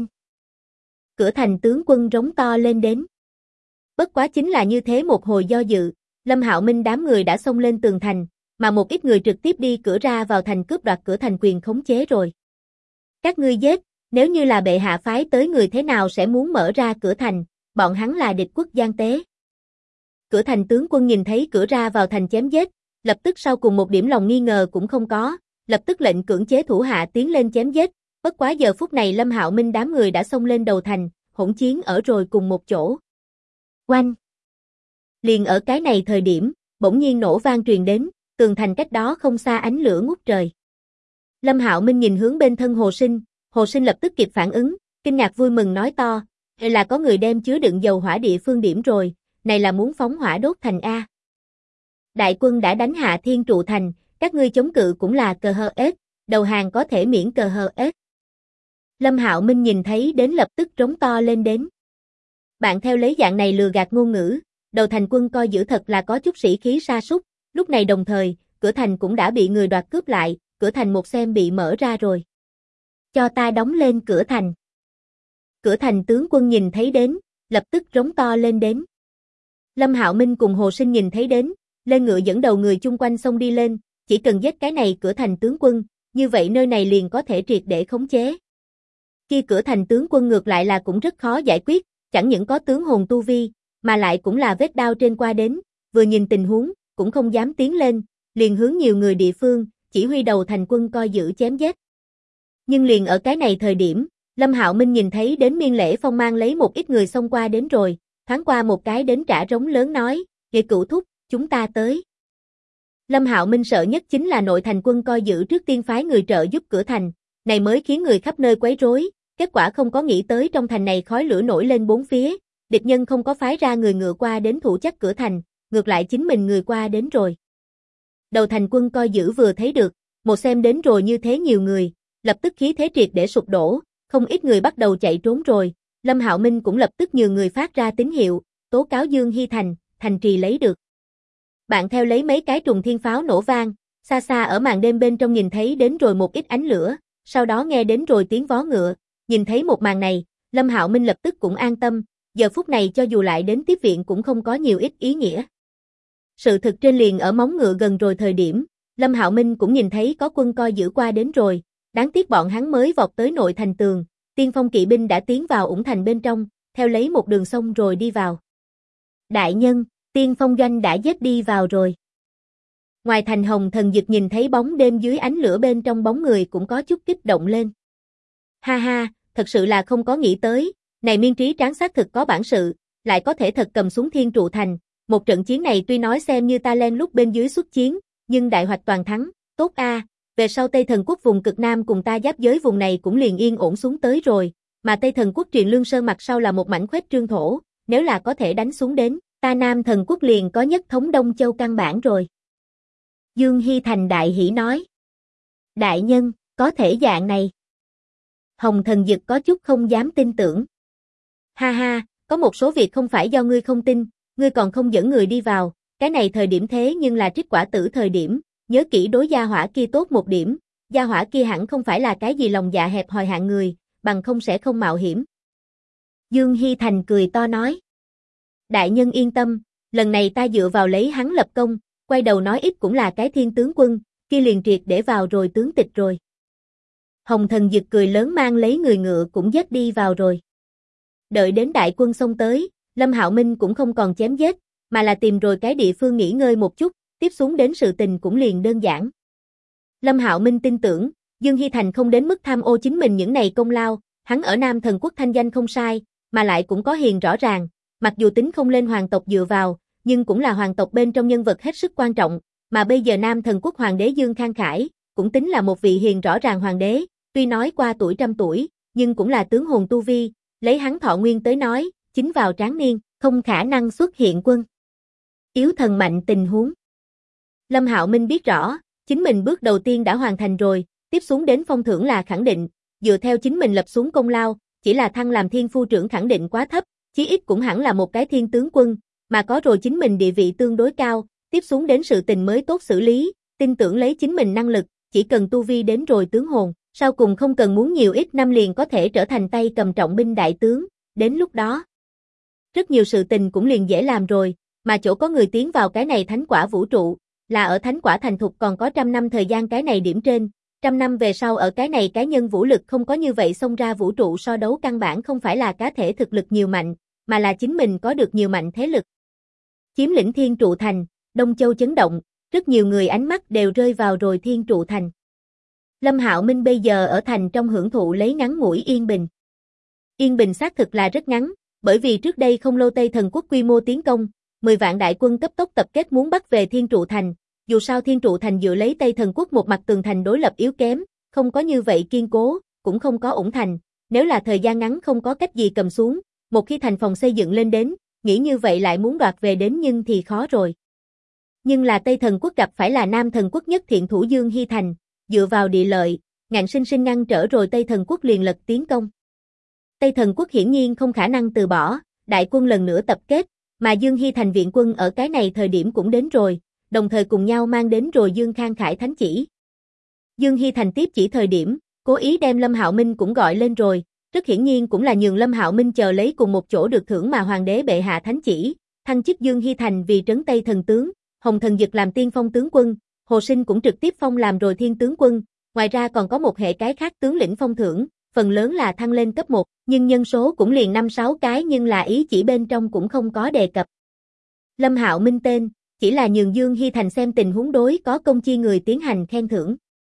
Cửa thành tướng quân rống to lên đến. Bất quá chính là như thế một hồi do dự, Lâm Hạo Minh đám người đã xông lên tường thành, mà một ít người trực tiếp đi cửa ra vào thành cướp đoạt cửa thành quyền khống chế rồi. Các ngươi giết, nếu như là bệ hạ phái tới người thế nào sẽ muốn mở ra cửa thành, bọn hắn là địch quốc gian tế. Cửa thành tướng quân nhìn thấy cửa ra vào thành chém giết, lập tức sau cùng một điểm lòng nghi ngờ cũng không có, lập tức lệnh cưỡng chế thủ hạ tiến lên chém giết, bất quá giờ phút này Lâm Hạo Minh đám người đã xông lên đầu thành, hỗn chiến ở rồi cùng một chỗ. Oanh! Liền ở cái này thời điểm, bỗng nhiên nổ vang truyền đến, tường thành cách đó không xa ánh lửa ngút trời. Lâm Hạo Minh nhìn hướng bên thân Hồ Sinh lập tức kịp phản ứng, kinh ngạc vui mừng nói to, là có người đem chứa đựng dầu hỏa địa phương điểm rồi, này là muốn phóng hỏa đốt thành A. Đại quân đã đánh hạ Thiên Trụ Thành, các ngươi chống cự cũng là cờ hờ ết, đầu hàng có thể miễn cờ hờ ết. Lâm Hạo Minh nhìn thấy đến lập tức trống to lên đến. Bạn theo lấy dạng này lừa gạt ngôn ngữ, đầu thành quân coi giữ thật là có chút sĩ khí sa sút, lúc này đồng thời, cửa thành cũng đã bị người đoạt cướp lại, cửa thành một xem bị mở ra rồi. Cho ta đóng lên cửa thành. Cửa thành tướng quân nhìn thấy đến, lập tức rống to lên đến. Lâm Hạo Minh cùng Hồ Sinh nhìn thấy đến, lên ngựa dẫn đầu người chung quanh xông đi lên, chỉ cần giết cái này cửa thành tướng quân, như vậy nơi này liền có thể triệt để khống chế. Khi cửa thành tướng quân ngược lại là cũng rất khó giải quyết, chẳng những có tướng hồn tu vi, mà lại cũng là vết đao trên qua đến, vừa nhìn tình huống, cũng không dám tiến lên, liền hướng nhiều người địa phương, chỉ huy đầu thành quân coi giữ chém giết. Nhưng liền ở cái này thời điểm, Lâm Hạo Minh nhìn thấy đến Miên Lễ Phong mang lấy một ít người xông qua đến rồi, thoáng qua một cái đến trả rống lớn nói, "Nghệ Cửu thúc, chúng ta tới." Lâm Hạo Minh sợ nhất chính là nội thành quân coi giữ trước tiên phái người trợ giúp cửa thành, này mới khiến người khắp nơi quấy rối, kết quả không có nghĩ tới trong thành này khói lửa nổi lên bốn phía, địch nhân không có phái ra người ngựa qua đến thủ chắc cửa thành, ngược lại chính mình người qua đến rồi. Đầu thành quân coi giữ vừa thấy được, một xem đến rồi như thế nhiều người, lập tức khí thế triệt để sụp đổ, không ít người bắt đầu chạy trốn rồi, Lâm Hạo Minh cũng lập tức nhường người phát ra tín hiệu, tố cáo Dương Hy Thành, thành trì lấy được. Bạn theo lấy mấy cái trùng thiên pháo nổ vang, xa xa ở màn đêm bên trong nhìn thấy đến rồi một ít ánh lửa, sau đó nghe đến rồi tiếng vó ngựa, nhìn thấy một màn này, Lâm Hạo Minh lập tức cũng an tâm, giờ phút này cho dù lại đến tiếp viện cũng không có nhiều ít ý nghĩa. Sự thực trên liền ở móng ngựa gần rồi thời điểm, Lâm Hạo Minh cũng nhìn thấy có quân coi giữ qua đến rồi, đáng tiếc bọn hắn mới vọt tới nội thành tường, tiên phong kỵ binh đã tiến vào ủng thành bên trong, theo lấy một đường sông rồi đi vào. Đại nhân, tiên phong doanh đã giết đi vào rồi. Ngoài thành Hồng Thần Dực nhìn thấy bóng đêm dưới ánh lửa bên trong bóng người cũng có chút kích động lên. Ha ha, thật sự là không có nghĩ tới, này Miên Trí Tráng xác thực có bản sự, lại có thể thật cầm súng Thiên Trụ Thành, một trận chiến này tuy nói xem như ta len lúc bên dưới xuất chiến, nhưng đại hoạch toàn thắng, tốt a, về sau Tây Thần Quốc vùng cực Nam cùng ta giáp giới vùng này cũng liền yên ổn xuống tới rồi, mà Tây Thần Quốc truyền Lương Sơn mặt sau là một mảnh khuếch trương thổ, nếu là có thể đánh xuống đến, ta Nam Thần Quốc liền có nhất thống Đông Châu căn bản rồi. Dương Hy Thành đại hỉ nói. Đại nhân, có thể dạng này. Hồng Thần Dực có chút không dám tin tưởng. Ha ha, có một số việc không phải do ngươi không tin, ngươi còn không dẫn người đi vào, cái này thời điểm thế nhưng là trích quả tử thời điểm, nhớ kỹ đối gia hỏa kia tốt một điểm, gia hỏa kia hẳn không phải là cái gì lòng dạ hẹp hòi hạng người, bằng không sẽ không mạo hiểm. Dương Hy Thành cười to nói. Đại nhân yên tâm, lần này ta dựa vào lấy hắn lập công, quay đầu nói ít cũng là cái thiên tướng quân, kia liền triệt để vào rồi tướng tịch rồi. Hồng Thần Dực cười lớn mang lấy người ngựa cũng dết đi vào rồi. Đợi đến đại quân xông tới, Lâm Hạo Minh cũng không còn chém giết, mà là tìm rồi cái địa phương nghỉ ngơi một chút, tiếp xuống đến sự tình cũng liền đơn giản. Lâm Hạo Minh tin tưởng, Dương Hy Thành không đến mức tham ô chính mình những này công lao, hắn ở Nam Thần Quốc thanh danh không sai, mà lại cũng có hiền rõ ràng, mặc dù tính không lên hoàng tộc dựa vào, nhưng cũng là hoàng tộc bên trong nhân vật hết sức quan trọng, mà bây giờ Nam Thần Quốc hoàng đế Dương Khang Khải, cũng tính là một vị hiền rõ ràng hoàng đế, tuy nói qua tuổi trăm tuổi, nhưng cũng là tướng hồn tu vi, lấy hắn thọ nguyên tới nói, chính vào tráng niên, không khả năng xuất hiện quân yếu thần mạnh tình huống. Lâm Hạo Minh biết rõ, chính mình bước đầu tiên đã hoàn thành rồi, tiếp xuống đến phong thưởng là khẳng định, dựa theo chính mình lập xuống công lao, chỉ là thăng làm thiên phu trưởng khẳng định quá thấp, chí ít cũng hẳn là một cái thiên tướng quân, mà có rồi chính mình địa vị tương đối cao, tiếp xuống đến sự tình mới tốt xử lý, tin tưởng lấy chính mình năng lực, chỉ cần tu vi đến rồi tướng hồn, sau cùng không cần muốn nhiều ít năm liền có thể trở thành tay cầm trọng binh đại tướng, đến lúc đó. Rất nhiều sự tình cũng liền dễ làm rồi, mà chỗ có người tiến vào cái này thánh quả vũ trụ, là ở thánh quả thành thục còn có 100 năm thời gian cái này điểm trên, 100 năm về sau ở cái này cá nhân vũ lực không có như vậy xông ra vũ trụ so đấu căn bản không phải là cá thể thực lực nhiều mạnh, mà là chính mình có được nhiều mạnh thế lực. Chiếm lĩnh Thiên Trụ Thành, Đông Châu chấn động, rất nhiều người ánh mắt đều rơi vào rồi Thiên Trụ Thành. Lâm Hạo Minh bây giờ ở thành trong hưởng thụ lấy ngắn ngủi yên bình. Yên bình xác thực là rất ngắn, bởi vì trước đây không lâu Tây Thần Quốc quy mô tiến công, 10 vạn đại quân cấp tốc tập kết muốn bắt về Thiên Trụ Thành, dù sao Thiên Trụ Thành dựa lấy Tây Thần Quốc một mặt tường thành đối lập yếu kém, không có như vậy kiên cố, cũng không có ủng thành, nếu là thời gian ngắn không có cách gì cầm xuống, một khi thành phòng xây dựng lên đến, nghĩ như vậy lại muốn đoạt về đến nhưng thì khó rồi. Nhưng là Tây Thần Quốc gặp phải là Nam Thần Quốc nhất thiện thủ Dương Hy Thành, dựa vào địa lợi, ngạnh sinh sinh ngăn trở rồi Tây Thần Quốc liền lật tiến công. Tây Thần Quốc hiển nhiên không khả năng từ bỏ, đại quân lần nữa tập kết, mà Dương Hy Thành viện quân ở cái này thời điểm cũng đến rồi, đồng thời cùng nhau mang đến rồi Dương Khang Khải thánh chỉ. Dương Hy Thành tiếp chỉ thời điểm, cố ý đem Lâm Hạo Minh cũng gọi lên rồi, rất hiển nhiên cũng là nhường Lâm Hạo Minh chờ lấy cùng một chỗ được thưởng mà hoàng đế bệ hạ thánh chỉ, thăng chức Dương Hy Thành vì trấn Tây thần tướng, Hồng Thần Dực làm tiên phong tướng quân, Hồ Sinh cũng trực tiếp phong làm rồi thiên tướng quân, ngoài ra còn có một hệ cái khác tướng lĩnh phong thưởng, phần lớn là thăng lên cấp 1, nhưng nhân số cũng liền 5-6 cái nhưng là ý chỉ bên trong cũng không có đề cập. Lâm Hạo Minh tên, chỉ là nhường Dương Hy Thành xem tình huống đối có công chi người tiến hành khen thưởng.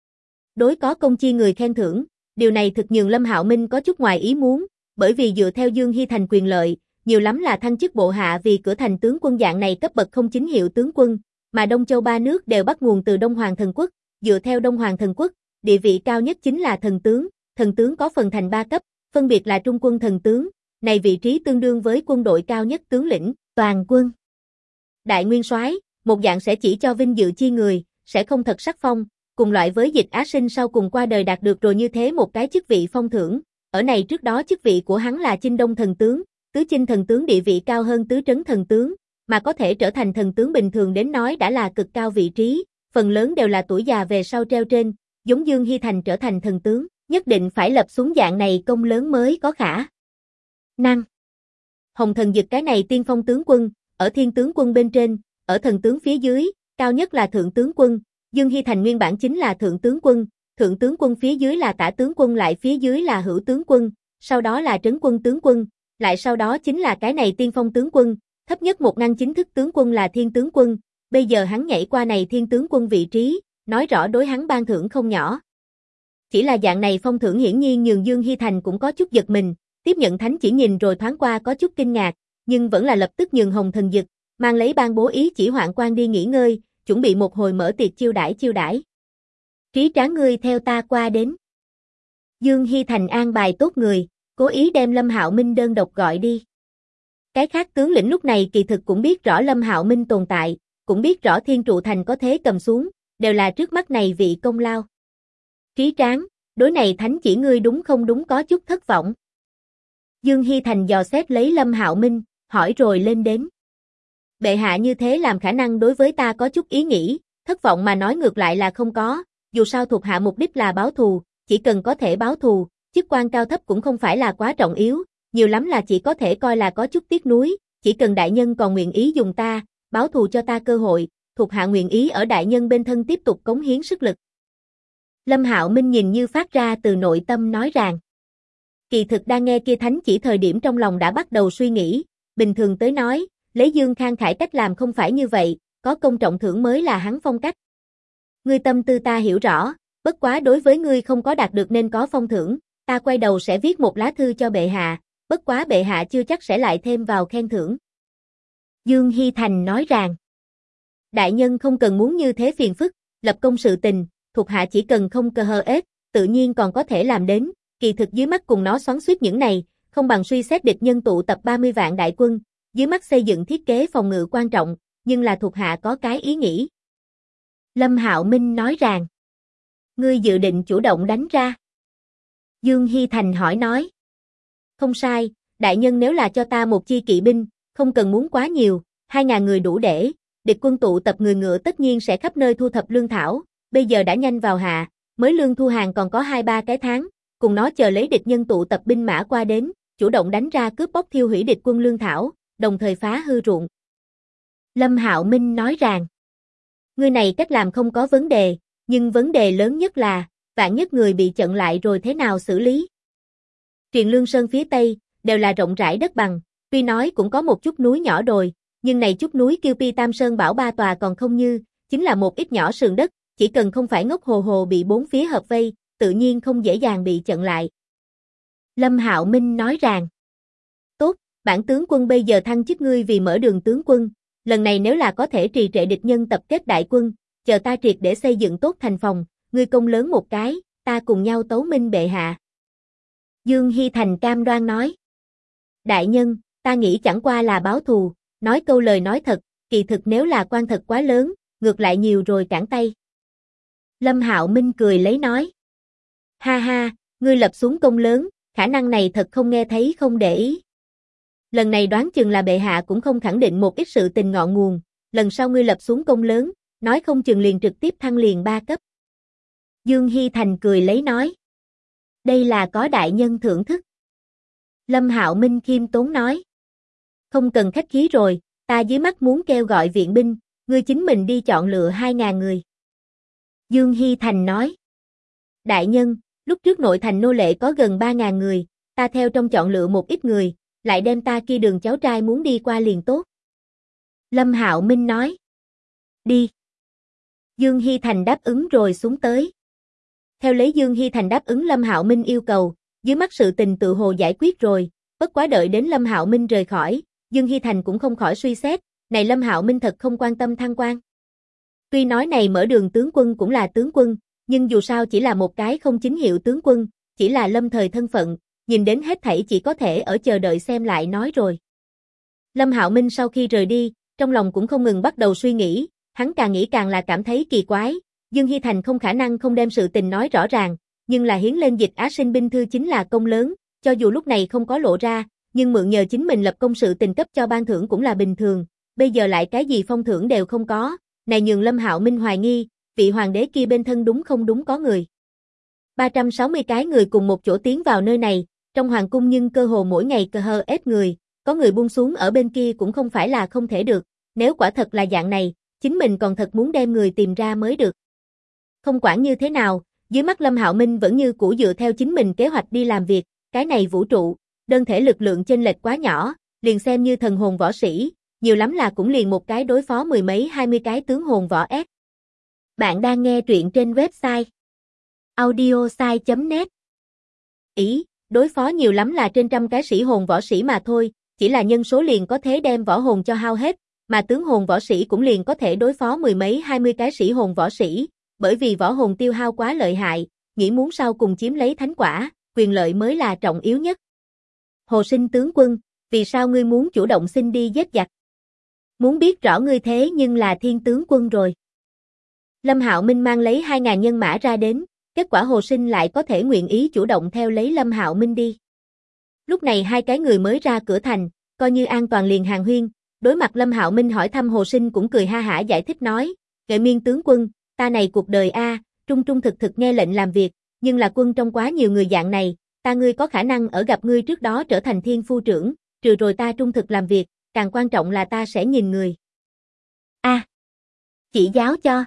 Đối có công chi người khen thưởng, điều này thực nhường Lâm Hạo Minh có chút ngoài ý muốn, bởi vì dựa theo Dương Hy Thành quyền lợi, nhiều lắm là thăng chức bộ hạ vì cửa thành tướng quân dạng này cấp bậc không chính hiệu tướng quân, mà Đông Châu ba nước đều bắt nguồn từ Đông Hoàng Thần Quốc, dựa theo Đông Hoàng Thần Quốc, địa vị cao nhất chính là thần tướng có phần thành 3 cấp, phân biệt là trung quân thần tướng, này vị trí tương đương với quân đội cao nhất tướng lĩnh, toàn quân. Đại nguyên soái, một dạng sẽ chỉ cho vinh dự chi người, sẽ không thật sắc phong, cùng loại với Dịch Á Sinh sau cùng qua đời đạt được rồi như thế một cái chức vị phong thưởng, ở này trước đó chức vị của hắn là Chinh Đông thần tướng, tứ Chinh thần tướng địa vị cao hơn tứ Trấn thần tướng, mà có thể trở thành thần tướng bình thường đến nói đã là cực cao vị trí, phần lớn đều là tuổi già về sau treo trên, giống Dương Hy Thành trở thành thần tướng, nhất định phải lập xuống dạng này công lớn mới có khả năng. Hồng Thần Dực cái này tiên phong tướng quân, ở thiên tướng quân bên trên, ở thần tướng phía dưới, cao nhất là thượng tướng quân, Dương Hy Thành nguyên bản chính là thượng tướng quân phía dưới là tả tướng quân lại phía dưới là hữu tướng quân, sau đó là trấn quân tướng quân, lại sau đó chính là cái này tiên phong tướng quân, thấp nhất một ngăn chính thức tướng quân là thiên tướng quân, bây giờ hắn nhảy qua này thiên tướng quân vị trí, nói rõ đối hắn ban thưởng không nhỏ. Chỉ là dạng này phong thưởng hiển nhiên nhường Dương Hy Thành cũng có chút giật mình, tiếp nhận thánh chỉ nhìn rồi thoáng qua có chút kinh ngạc, nhưng vẫn là lập tức nhường Hồng Thần Dực, mang lấy ban bố ý chỉ Hoạn Quan đi nghỉ ngơi, chuẩn bị một hồi mở tiệc chiêu đãi. Trí Tráng ngươi theo ta qua đến. Dương Hy Thành an bài tốt người, cố ý đem Lâm Hạo Minh đơn độc gọi đi. Cái khác tướng lĩnh lúc này kỳ thực cũng biết rõ Lâm Hạo Minh tồn tại, cũng biết rõ Thiên Trụ Thành có thế cầm xuống, đều là trước mắt này vị công lao. Trí Tráng, đối này thánh chỉ ngươi đúng không đúng có chút thất vọng. Dương Hy Thành dò xét lấy Lâm Hạo Minh, hỏi rồi lên đến. Bệ hạ như thế làm khả năng đối với ta có chút ý nghĩ, thất vọng mà nói ngược lại là không có, dù sao thuộc hạ mục đích là báo thù, chỉ cần có thể báo thù, chức quan cao thấp cũng không phải là quá trọng yếu, nhiều lắm là chỉ có thể coi là có chút tiếc nuối, chỉ cần đại nhân còn nguyện ý dùng ta, báo thù cho ta cơ hội, thuộc hạ nguyện ý ở đại nhân bên thân tiếp tục cống hiến sức lực. Lâm Hạo Minh nhìn như phát ra từ nội tâm nói rằng, kỳ thực đang nghe kia thánh chỉ thời điểm trong lòng đã bắt đầu suy nghĩ, bình thường tới nói, lấy Dương Khang Khải cách làm không phải như vậy, có công trọng thưởng mới là hắn phong cách. Ngươi tâm tư ta hiểu rõ, bất quá đối với ngươi không có đạt được nên có phong thưởng, ta quay đầu sẽ viết một lá thư cho bệ hạ, bất quá bệ hạ chưa chắc sẽ lại thêm vào khen thưởng. Dương Hy Thành nói rằng, đại nhân không cần muốn như thế phiền phức, lập công sự tình, thuộc hạ chỉ cần không cơ hơ ết, tự nhiên còn có thể làm đến, kỳ thực dưới mắt cùng nó xoắn xuýt những này, không bằng suy xét địch nhân tụ tập 30 vạn đại quân, dưới mắt xây dựng thiết kế phòng ngự quan trọng, nhưng là thuộc hạ có cái ý nghĩ. Lâm Hạo Minh nói rằng, ngươi dự định chủ động đánh ra. Dương Hy Thành hỏi nói, không sai, đại nhân nếu là cho ta một chi kỵ binh, không cần muốn quá nhiều, 2.000 người đủ để, địch quân tụ tập người ngựa tất nhiên sẽ khắp nơi thu thập lương thảo, bây giờ đã nhanh vào hạ, mới lương thu hàng còn có 2-3 cái tháng, cùng nó chờ lấy địch nhân tụ tập binh mã qua đến, chủ động đánh ra cướp bóc thiêu hủy địch quân lương thảo, đồng thời phá hư ruộng. Lâm Hạo Minh nói rằng, ngươi này cách làm không có vấn đề, nhưng vấn đề lớn nhất là, vạn nhất người bị chặn lại rồi thế nào xử lý. Triền Lương Sơn phía Tây, đều là rộng rãi đất bằng, tuy nói cũng có một chút núi nhỏ đồi, nhưng này chút núi Kiêu Pi Tam Sơn Bảo Ba Tòa còn không như, chính là một ít nhỏ sườn đất, chỉ cần không phải ngốc hồ hồ bị bốn phía hợp vây, tự nhiên không dễ dàng bị chặn lại. Lâm Hạo Minh nói rằng, tốt, bản tướng quân bây giờ thăng chức ngươi vì mở đường tướng quân, lần này nếu là có thể trì trệ địch nhân tập kết đại quân, chờ ta triệt để xây dựng tốt thành phòng, ngươi công lớn một cái, ta cùng nhau tấu minh bệ hạ. Dương Hy Thành cam đoan nói, đại nhân, ta nghĩ chẳng qua là báo thù, nói câu lời nói thật, kỳ thực nếu là quan thật quá lớn, ngược lại nhiều rồi cản tay. Lâm Hạo Minh cười lấy nói, ha ha, ngươi lập xuống công lớn, khả năng này thật không nghe thấy không để ý. Lần này đoán chừng là bệ hạ cũng không khẳng định một ít sự tình ngọn nguồn, lần sau ngươi lập xuống công lớn, nói không chừng liền trực tiếp thăng liền 3 cấp. Dương Hy Thành cười lấy nói, đây là có đại nhân thưởng thức. Lâm Hạo Minh khiêm tốn nói, không cần khách khí rồi, ta dưới mắt muốn kêu gọi viện binh, ngươi chính mình đi chọn lựa 2.000 người. Dương Hy Thành nói, đại nhân, lúc trước nội thành nô lệ có gần 3.000 người, ta theo trong chọn lựa một ít người, lại đem ta kia đường cháu trai muốn đi qua liền tốt. Lâm Hạo Minh nói, đi. Dương Hy Thành đáp ứng rồi xuống tới. Theo lấy Dương Hy Thành đáp ứng Lâm Hạo Minh yêu cầu, dưới mắt sự tình tự hồ giải quyết rồi, bất quá đợi đến Lâm Hạo Minh rời khỏi, Dương Hy Thành cũng không khỏi suy xét, này Lâm Hạo Minh thật không quan tâm thăng quan. Tuy nói này mở đường tướng quân cũng là tướng quân, nhưng dù sao chỉ là một cái không chính hiệu tướng quân, chỉ là lâm thời thân phận, nhìn đến hết thảy chỉ có thể ở chờ đợi xem lại nói rồi. Lâm Hạo Minh sau khi rời đi, trong lòng cũng không ngừng bắt đầu suy nghĩ, hắn càng nghĩ càng là cảm thấy kỳ quái, Dương Hy Thành không khả năng không đem sự tình nói rõ ràng, nhưng là hiến lên dịch Á Sinh binh thư chính là công lớn, cho dù lúc này không có lộ ra, nhưng mượn nhờ chính mình lập công sự tình cấp cho ban thưởng cũng là bình thường, bây giờ lại cái gì phong thưởng đều không có, này nhường Lâm Hạo Minh hoài nghi, vị hoàng đế kia bên thân đúng không đúng có người. 360 cái người cùng một chỗ tiến vào nơi này, trong hoàng cung nhưng cơ hồ mỗi ngày cờ hờ ép người, có người buông xuống ở bên kia cũng không phải là không thể được, nếu quả thật là dạng này, chính mình còn thật muốn đem người tìm ra mới được. Không quản như thế nào, dưới mắt Lâm Hạo Minh vẫn như cũ dựa theo chính mình kế hoạch đi làm việc, cái này vũ trụ, đơn thể lực lượng chênh lệch quá nhỏ, liền xem như thần hồn võ sĩ, nhiều lắm là cũng liền một cái đối phó mười mấy 20 cái tướng hồn võ ép. Bạn đang nghe truyện trên website audiosai.net. Ý, đối phó nhiều lắm là trên trăm cái sĩ hồn võ sĩ mà thôi, chỉ là nhân số liền có thể đem võ hồn cho hao hết, mà tướng hồn võ sĩ cũng liền có thể đối phó mười mấy 20 cái sĩ hồn võ sĩ, bởi vì võ hồn tiêu hao quá lợi hại, nghĩ muốn sau cùng chiếm lấy thánh quả, quyền lợi mới là trọng yếu nhất. Hồ Sinh tướng quân, vì sao ngươi muốn chủ động xin đi giết giặc? Muốn biết rõ ngươi thế nhưng là Thiên tướng quân rồi. Lâm Hạo Minh mang lấy 2.000 nhân mã ra đến, kết quả Hồ Sinh lại có thể nguyện ý chủ động theo lấy Lâm Hạo Minh đi. Lúc này hai cái người mới ra cửa thành, coi như an toàn liền hàng huyên, đối mặt Lâm Hạo Minh hỏi thăm Hồ Sinh cũng cười ha hả giải thích nói, Gợi Miên tướng quân, ta này cuộc đời trung trung thực thực nghe lệnh làm việc, nhưng là quân trong quá nhiều người dạng này, ta ngươi có khả năng ở gặp ngươi trước đó trở thành thiên phu trưởng, trừ rồi ta trung thực làm việc, càng quan trọng là ta sẽ nhìn người. Chỉ giáo cho.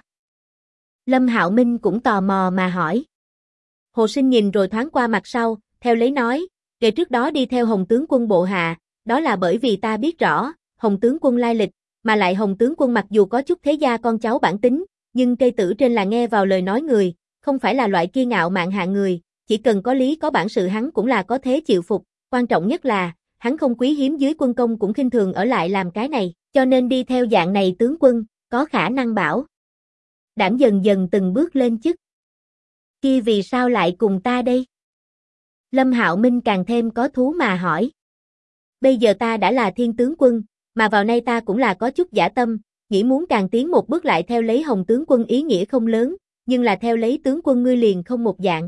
Lâm Hạo Minh cũng tò mò mà hỏi. Hồ Sinh nhìn rồi thoáng qua mặt sau, theo lấy nói, kể trước đó đi theo Hồng tướng quân bộ hạ, đó là bởi vì ta biết rõ, Hồng tướng quân lai lịch, mà lại Hồng tướng quân mặc dù có chút thế gia con cháu bản tính, nhưng cây tử trên là nghe vào lời nói người, không phải là loại kiêu ngạo mạn hạng người, chỉ cần có lý có bản sự hắn cũng là có thế chịu phục, quan trọng nhất là, hắn không quý hiếm dưới quân công cũng khinh thường ở lại làm cái này, cho nên đi theo dạng này tướng quân, có khả năng bảo đảm dần dần từng bước lên chức. Kia vì sao lại cùng ta đây? Lâm Hạo Minh càng thêm có thú mà hỏi. Bây giờ ta đã là thiên tướng quân, mà vào nay ta cũng là có chút dã tâm, nghĩ muốn càng tiến một bước lại theo lấy Hồng tướng quân ý nghĩa không lớn, nhưng là theo lấy tướng quân ngươi liền không một dạng.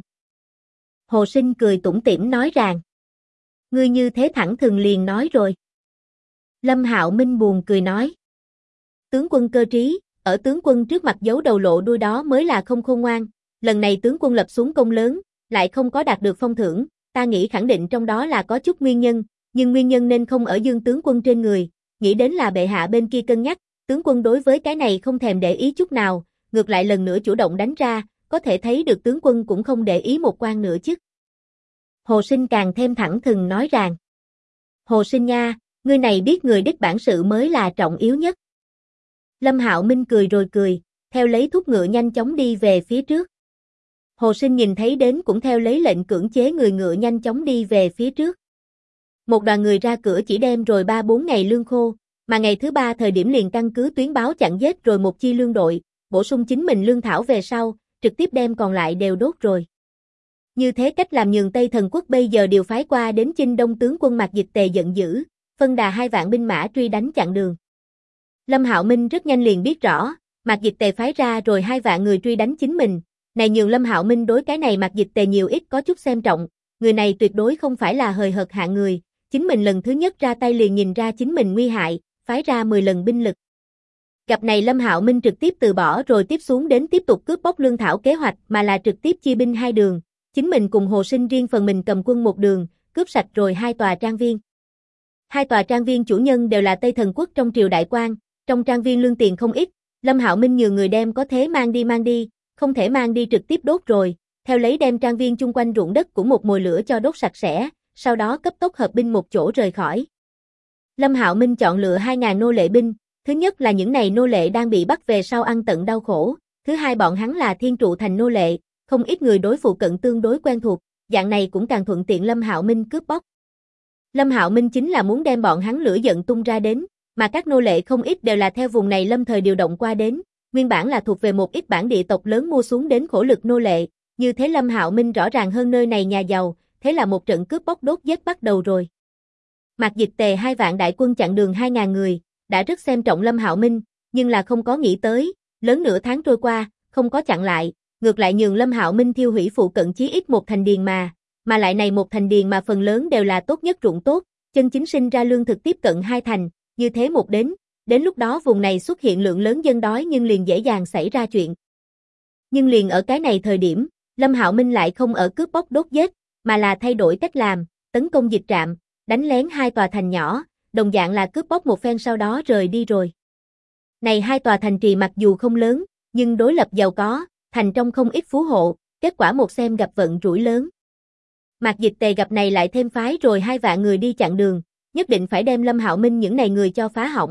Hồ Sinh cười tủm tỉm nói rằng, ngươi như thế thẳng thừng liền nói rồi. Lâm Hạo Minh buồn cười nói, tướng quân cơ trí, ở tướng quân trước mặt giấu đầu lộ đuôi đó mới là không khôn ngoan, lần này tướng quân lập xuống công lớn, lại không có đạt được phong thưởng, ta nghĩ khẳng định trong đó là có chút nguyên nhân, nhưng nguyên nhân nên không ở Dương tướng quân trên người, nghĩ đến là bệ hạ bên kia cân nhắc, tướng quân đối với cái này không thèm để ý chút nào, ngược lại lần nữa chủ động đánh ra, có thể thấy được tướng quân cũng không để ý một quan nữa chứ. Hồ Sinh càng thêm thẳng thừng nói rằng, Hồ Sinh nha, ngươi này biết người đích bản sự mới là trọng yếu nhất. Lâm Hạo Minh cười rồi cười, theo lấy thúc ngựa nhanh chóng đi về phía trước. Hồ Sinh nhìn thấy đến cũng theo lấy lệnh cưỡng chế người ngựa nhanh chóng đi về phía trước. Một đoàn người ra cửa chỉ đem rồi 3-4 ngày lương khô, mà ngày thứ 3 thời điểm liền căn cứ tuyến báo chặn giết rồi một chi lương đội, bổ sung chính mình lương thảo về sau, trực tiếp đem còn lại đều đốt rồi. Như thế cách làm nhường Tây Thần Quốc bây giờ điều phái qua đến Chinh Đông tướng quân Mạc Dịch Tề giận dữ, phân đà 2 vạn binh mã truy đánh chặn đường. Lâm Hạo Minh rất nhanh liền biết rõ, Mạc Dịch Tề phái ra rồi 2 vạn người truy đánh chính mình, này nhường Lâm Hạo Minh đối cái này Mạc Dịch Tề nhiều ít có chút xem trọng, người này tuyệt đối không phải là hời hợt hạng người, chính mình lần thứ nhất ra tay liền nhìn ra chính mình nguy hại, phái ra 10 lần binh lực. Gặp này Lâm Hạo Minh trực tiếp từ bỏ rồi tiếp xuống đến tiếp tục cướp bóc lương thảo kế hoạch mà là trực tiếp chia binh 2 đường, chính mình cùng Hồ Sinh riêng phần mình cầm quân một đường, cướp sạch rồi 2 tòa trang viên. 2 tòa trang viên chủ nhân đều là Tây Thần Quốc trong triều đại quan, trong trang viên lương tiền không ít, Lâm Hạo Minh nhường người đem có thế mang đi, không thể mang đi trực tiếp đốt rồi, theo lấy đem trang viên chung quanh ruộng đất của một mồi lửa cho đốt sạch sẽ, sau đó cấp tốc hợp binh một chỗ rời khỏi. Lâm Hạo Minh chọn lựa 2.000 nô lệ binh, thứ nhất là những này nô lệ đang bị bắt về sau ăn tận đau khổ, thứ hai bọn hắn là thiên trụ thành nô lệ, không ít người đối phụ cận tương đối quen thuộc, dạng này cũng càng thuận tiện Lâm Hạo Minh cướp bóc. Lâm Hạo Minh chính là muốn đem bọn hắn lửa giận tung ra đến, mà các nô lệ không ít đều là theo vùng này lâm thời điều động qua đến, nguyên bản là thuộc về một ít bản địa tộc lớn mua xuống đến khổ lực nô lệ, như thế Lâm Hạo Minh rõ ràng hơn nơi này nhà giàu, thế là một trận cướp bóc đốt giết bắt đầu rồi. Mạc Dịch Tề 2 vạn đại quân chặn đường 2.000 người, đã rất xem trọng Lâm Hạo Minh, nhưng là không có nghĩ tới, lớn nửa tháng trôi qua, không có chặn lại, ngược lại nhường Lâm Hạo Minh thiêu hủy phụ cận chí ít một thành điền mà lại này một thành điền mà phần lớn đều là tốt nhất ruộng tốt, chân chính sinh ra lương thực tiếp cận 2 thành, như thế một đến lúc đó vùng này xuất hiện lượng lớn dân đói nhưng liền dễ dàng xảy ra chuyện. Nhưng liền ở cái này thời điểm, Lâm Hạo Minh lại không ở cướp bóc đốt giết, mà là thay đổi cách làm, tấn công dịch trạm, đánh lén 2 tòa thành nhỏ, đồng dạng là cướp bóc một phen sau đó rời đi rồi. Này 2 tòa thành trì mặc dù không lớn, nhưng đối lập giàu có, thành trong không ít phú hộ, kết quả một xem gặp vận rủi lớn. Mạc Dịch Tề gặp này lại thêm phái rồi 2 vạn người đi chặn đường, nhất định phải đem Lâm Hạo Minh những này người cho phá hỏng,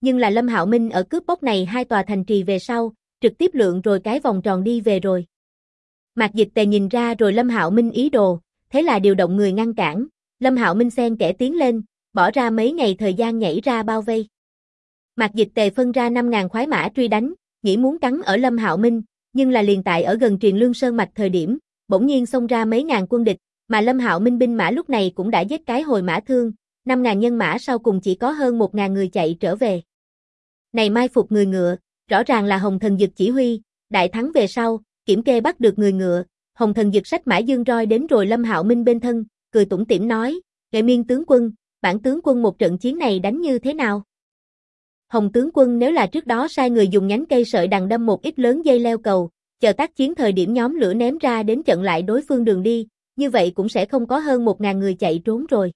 nhưng là Lâm Hạo Minh ở cướp bóc này hai tòa thành trì về sau, trực tiếp lượn rồi cái vòng tròn đi về rồi. Mạc Dịch Tề nhìn ra rồi Lâm Hạo Minh ý đồ, thế là điều động người ngăn cản, Lâm Hạo Minh xen kẽ tiến lên, bỏ ra mấy ngày thời gian nhảy ra bao vây. Mạc Dịch Tề phân ra 5.000 khoái mã truy đánh, nghĩ muốn cắn ở Lâm Hạo Minh, nhưng là liền tại ở gần Triền Lương Sơn mạch thời điểm, bỗng nhiên xông ra mấy ngàn quân địch, mà Lâm Hạo Minh binh mã lúc này cũng đã giết cái hồi mã thương, 5.000 nhân mã sau cùng chỉ có hơn 1.000 người chạy trở về. Này mai phục người ngựa, rõ ràng là Hồng Thần Dực chỉ huy, đại thắng về sau, kiểm kê bắt được người ngựa, Hồng Thần Dực sách mã dương roi đến rồi Lâm Hạo Minh bên thân, cười tủm tỉm nói, Nghệ Miên tướng quân, bản tướng quân một trận chiến này đánh như thế nào? Hồng tướng quân nếu là trước đó sai người dùng nhánh cây sợi đằng đâm một ít lớn dây leo cầu, chờ tác chiến thời điểm nhóm lửa ném ra đến chặn lại đối phương đường đi, như vậy cũng sẽ không có hơn 1.000 người chạy trốn rồi.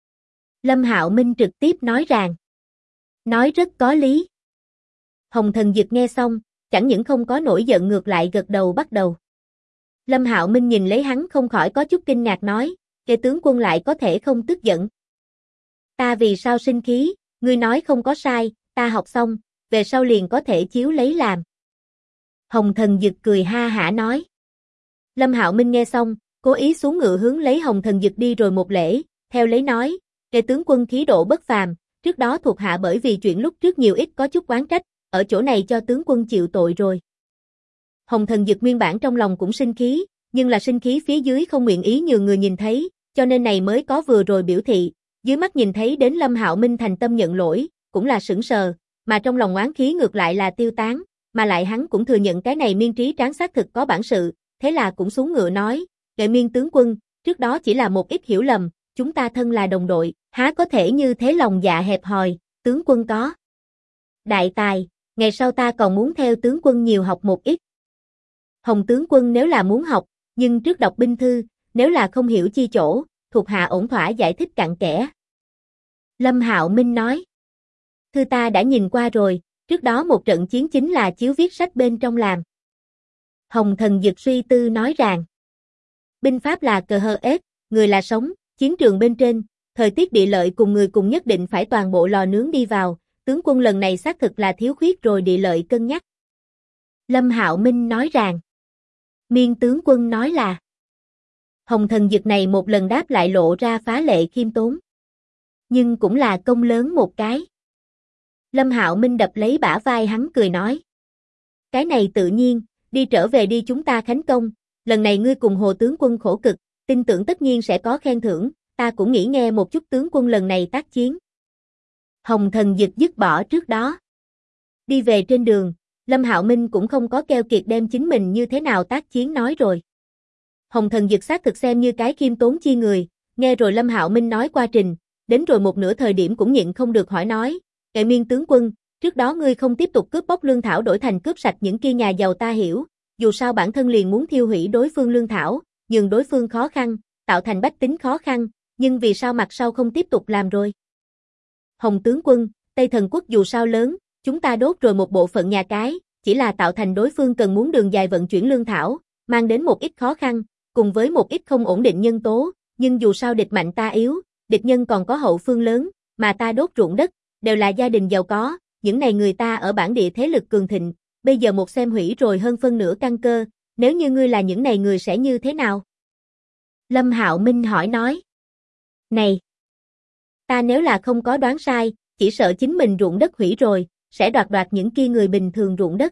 Lâm Hạo Minh trực tiếp nói rằng, nói rất có lý. Hồng Thần Dực nghe xong, chẳng những không có nổi giận ngược lại gật đầu bắt đầu. Lâm Hạo Minh nhìn lấy hắn không khỏi có chút kinh ngạc nói, kẻ tướng quân lại có thể không tức giận. Ta vì sao sinh khí, ngươi nói không có sai, ta học xong, về sau liền có thể chiếu lấy làm. Hồng Thần Dực cười ha hả nói. Lâm Hạo Minh nghe xong, cố ý xuống ngựa hướng lấy Hồng Thần Dực đi rồi một lễ, theo lấy nói, kẻ tướng quân khí độ bất phàm, trước đó thuộc hạ bởi vì chuyện lúc trước nhiều ít có chút oán trách, ở chỗ này cho tướng quân chịu tội rồi. Hồng Thần Dực nguyên bản trong lòng cũng sinh khí, nhưng là sinh khí phía dưới không nguyện ý nhiều người nhìn thấy, cho nên này mới có vừa rồi biểu thị, dưới mắt nhìn thấy đến Lâm Hạo Minh thành tâm nhận lỗi, cũng là sững sờ, mà trong lòng oán khí ngược lại là tiêu tán, mà lại hắn cũng thừa nhận cái này Miên Trí Tráng xác thực có bản sự, thế là cũng xuống ngựa nói, Nghệ Miên tướng quân, trước đó chỉ là một ít hiểu lầm, chúng ta thân là đồng đội, há có thể như thế lòng dạ hẹp hòi, tướng quân có đại tài, ngày sau ta còn muốn theo tướng quân nhiều học một ít. Hồng tướng quân nếu là muốn học, nhưng trước đọc binh thư, nếu là không hiểu chi chỗ, thuộc hạ ổn thỏa giải thích cặn kẽ. Lâm Hạo Minh nói, thư ta đã nhìn qua rồi, trước đó một trận chiến chính là chiếu viết sách bên trong làm. Hồng Thần Dực suy tư nói rằng, binh pháp là cờ hờ ết, người là sống, chiến trường bên trên, thời tiết địa lợi cùng người cùng nhất định phải toàn bộ lò nướng đi vào, tướng quân lần này xác thực là thiếu khuyết rồi địa lợi cân nhắc. Lâm Hạo Minh nói rằng, Miên tướng quân nói là, Hồng Thần Dực này một lần đáp lại lộ ra phá lệ khiêm tốn. Nhưng cũng là công lớn một cái. Lâm Hạo Minh đập lấy bả vai hắn cười nói, cái này tự nhiên, đi trở về đi chúng ta khánh công, lần này ngươi cùng Hồ tướng quân khổ cực, tin tưởng tất nhiên sẽ có khen thưởng, ta cũng nghĩ nghe một chút tướng quân lần này tác chiến. Hồng Thần Dực dứt bỏ trước đó. Đi về trên đường, Lâm Hạo Minh cũng không có keo kiệt đem chính mình như thế nào tác chiến nói rồi. Hồng Thần Dực xác thực xem như cái khiêm tốn chi người, nghe rồi Lâm Hạo Minh nói qua trình, đến rồi một nửa thời điểm cũng nhịn không được hỏi nói, Nghệ Miên tướng quân, trước đó ngươi không tiếp tục cướp bóc lương thảo đổi thành cướp sạch những kia nhà giàu ta hiểu, dù sao bản thân liền muốn thiêu hủy đối phương lương thảo, nhường đối phương khó khăn, tạo thành bách tính khó khăn, nhưng vì sao mặt sau không tiếp tục làm rồi? Hồng tướng quân, Tây Thần quốc dù sao lớn, chúng ta đốt rồi một bộ phận nhà cái, chỉ là tạo thành đối phương cần muốn đường dài vận chuyển lương thảo, mang đến một ít khó khăn, cùng với một ít không ổn định nhân tố, nhưng dù sao địch mạnh ta yếu, địch nhân còn có hậu phương lớn, mà ta đốt ruộng đất, đều là gia đình giàu có, những này người ta ở bản địa thế lực cường thịnh, bây giờ một xem hủy rồi hơn phân nửa căn cơ, nếu như ngươi là những này người sẽ như thế nào? Lâm Hạo Minh hỏi nói, này, ta nếu là không có đoán sai, chỉ sợ chính mình ruộng đất hủy rồi, sẽ đoạt những kia người bình thường ruộng đất.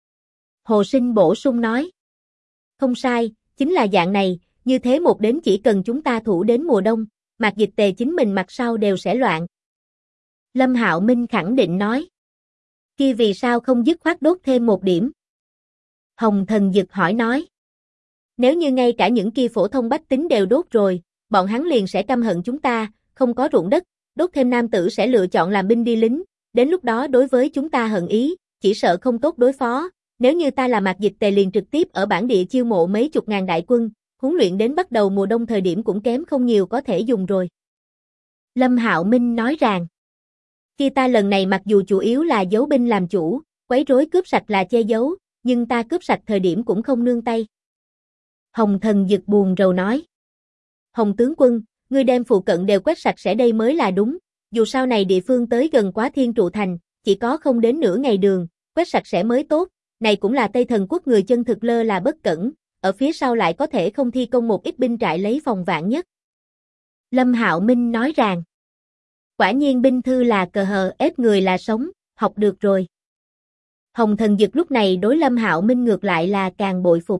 Hồ Sinh bổ sung nói, không sai, chính là dạng này, như thế một đến chỉ cần chúng ta thủ đến mùa đông, Mạc Dịch Tề chính mình mặt sau đều sẽ loạn. Lâm Hạo Minh khẳng định nói, kia vì sao không dứt khoát đốt thêm một điểm? Hồng Thần Dực hỏi nói, nếu như ngay cả những kia phổ thông bách tính đều đốt rồi, bọn hắn liền sẽ căm hận chúng ta, không có ruộng đất, đốt thêm nam tử sẽ lựa chọn làm binh đi lính, đến lúc đó đối với chúng ta hận ý, chỉ sợ không tốt đối phó, nếu như ta là Mạc Dịch Tề liền trực tiếp ở bản địa chiêu mộ mấy chục ngàn đại quân, huấn luyện đến bắt đầu mùa đông thời điểm cũng kém không nhiều có thể dùng rồi. Lâm Hạo Minh nói rằng, khi ta lần này mặc dù chủ yếu là giấu binh làm chủ, quấy rối cướp sạch là che giấu, nhưng ta cướp sạch thời điểm cũng không nương tay. Hồng Thần Dực buồn rầu nói, Hồng tướng quân, ngươi đem phụ cận đều quét sạch sẽ đây mới là đúng, dù sau này địa phương tới gần quá Thiên Trụ Thành, chỉ có không đến nửa ngày đường, quét sạch sẽ mới tốt, này cũng là Tây Thần Quốc người chân thực lơ là bất cẩn, ở phía sau lại có thể không thi công một ít binh trại lấy phòng vạn nhất. Lâm Hạo Minh nói rằng, quả nhiên binh thư là cờ hờ ép người là sống, học được rồi. Hồng Thần Dực lúc này đối Lâm Hạo Minh ngược lại là càng bội phục.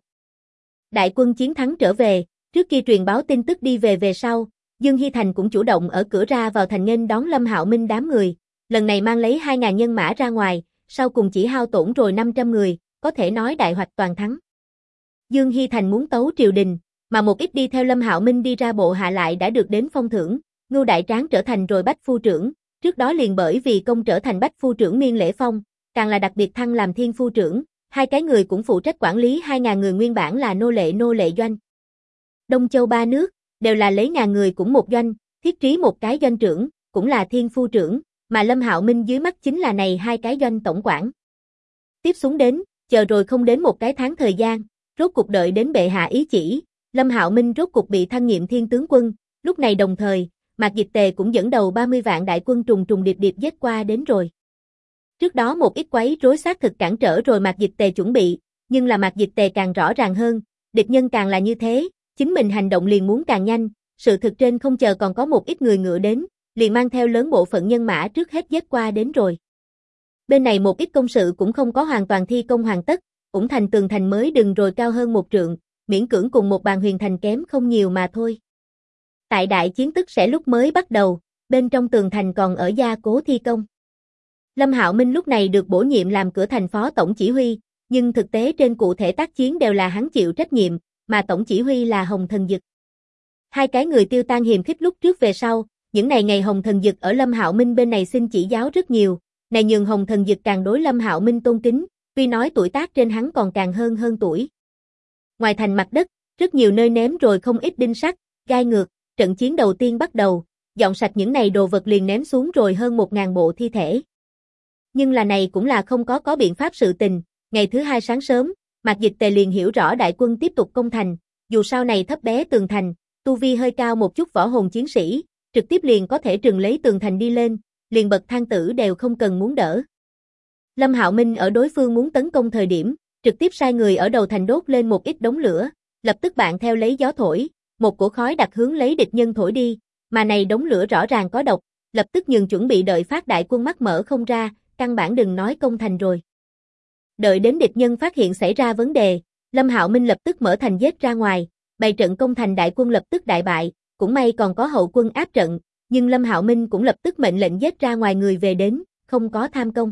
Đại quân chiến thắng trở về, trước khi truyền báo tin tức đi về sau, Dương Hy Thành cũng chủ động ở cửa ra vào thành nghênh đón Lâm Hạo Minh đám người, lần này mang lấy 2.000 nhân mã ra ngoài, sau cùng chỉ hao tổn rồi 500 người, có thể nói đại hoạch toàn thắng. Dương Hy Thành muốn tấu triều đình, mà một ít đi theo Lâm Hạo Minh đi ra bộ hạ lại đã được đến phong thưởng, Ngưu Đại Tráng trở thành rồi Bách Phu trưởng, trước đó liền bởi vì công trở thành Bách Phu trưởng Miên Lễ Phong, càng là đặc biệt thăng làm Thiên Phu trưởng, hai cái người cũng phụ trách quản lý 2.000 người nguyên bản là nô lệ doanh. Đông Châu ba nước, đều là lấy ngàn người cũng một doanh, thiết trí một cái doanh trưởng, cũng là Thiên Phu trưởng, mà Lâm Hạo Minh dưới mắt chính là này hai cái doanh tổng quản. Tiếp xuống đến, chờ rồi không đến một cái tháng thời gian, rốt cục đợi đến bệ hạ ý chỉ, Lâm Hạo Minh rốt cục bị thăng nhiệm Thiên tướng quân, lúc này đồng thời, Mạc Dịch Tề cũng dẫn đầu 30 vạn đại quân trùng trùng điệp điệp giết qua đến rồi. Trước đó một ít quấy rối xác thực cản trở rồi Mạc Dịch Tề chuẩn bị, nhưng là Mạc Dịch Tề càng rõ ràng hơn, địch nhân càng là như thế, chính mình hành động liền muốn càng nhanh, sự thực trên không chờ còn có một ít người ngựa đến, liền mang theo lớn bộ phận nhân mã trước hết giết qua đến rồi. Bên này một ít công sự cũng không có hoàn toàn thi công hoàn tất, Ủng Thành tường thành mới đừng rồi cao hơn một trượng, miễn cưỡng cùng một bàn huyền thành kém không nhiều mà thôi. Tại đại chiến tức sẽ lúc mới bắt đầu, bên trong tường thành còn ở gia cố thi công. Lâm Hạo Minh lúc này được bổ nhiệm làm cửa thành phó tổng chỉ huy, nhưng thực tế trên cụ thể tác chiến đều là hắn chịu trách nhiệm, mà tổng chỉ huy là Hồng Thần Dực. Hai cái người tiêu tan hiềm khích lúc trước về sau, những ngày Hồng Thần Dực ở Lâm Hạo Minh bên này xin chỉ giáo rất nhiều, này nhường Hồng Thần Dực càng đối Lâm Hạo Minh tôn kính, tuy nói tuổi tác trên hắn còn càng hơn tuổi. Ngoài thành mặt đất, rất nhiều nơi ném rồi không ít đinh sắt, gai ngược, trận chiến đầu tiên bắt đầu, dọn sạch những này đồ vật liền ném xuống rồi hơn 1.000 bộ thi thể. Nhưng là này cũng là không có biện pháp sự tình, ngày thứ hai sáng sớm, Mạc Dịch Tề liền hiểu rõ đại quân tiếp tục công thành, dù sau này thấp bé tường thành, tu vi hơi cao một chút võ hồn chiến sĩ, trực tiếp liền có thể trừng lấy tường thành đi lên, liền bậc thang tử đều không cần muốn đỡ. Lâm Hạo Minh ở đối phương muốn tấn công thời điểm, trực tiếp sai người ở đầu thành đốt lên một ít đống lửa, lập tức bạn theo lấy gió thổi, một cổ khói đặc hướng lấy địch nhân thổi đi, mà này đống lửa rõ ràng có độc, lập tức nhường chuẩn bị đợi phát đại quân mắt mở không ra, căn bản đừng nói công thành rồi. Đợi đến địch nhân phát hiện xảy ra vấn đề, Lâm Hạo Minh lập tức mở thành giết ra ngoài, bày trận công thành đại quân lập tức đại bại, cũng may còn có hậu quân áp trận, nhưng Lâm Hạo Minh cũng lập tức mệnh lệnh giết ra ngoài người về đến, không có tham công.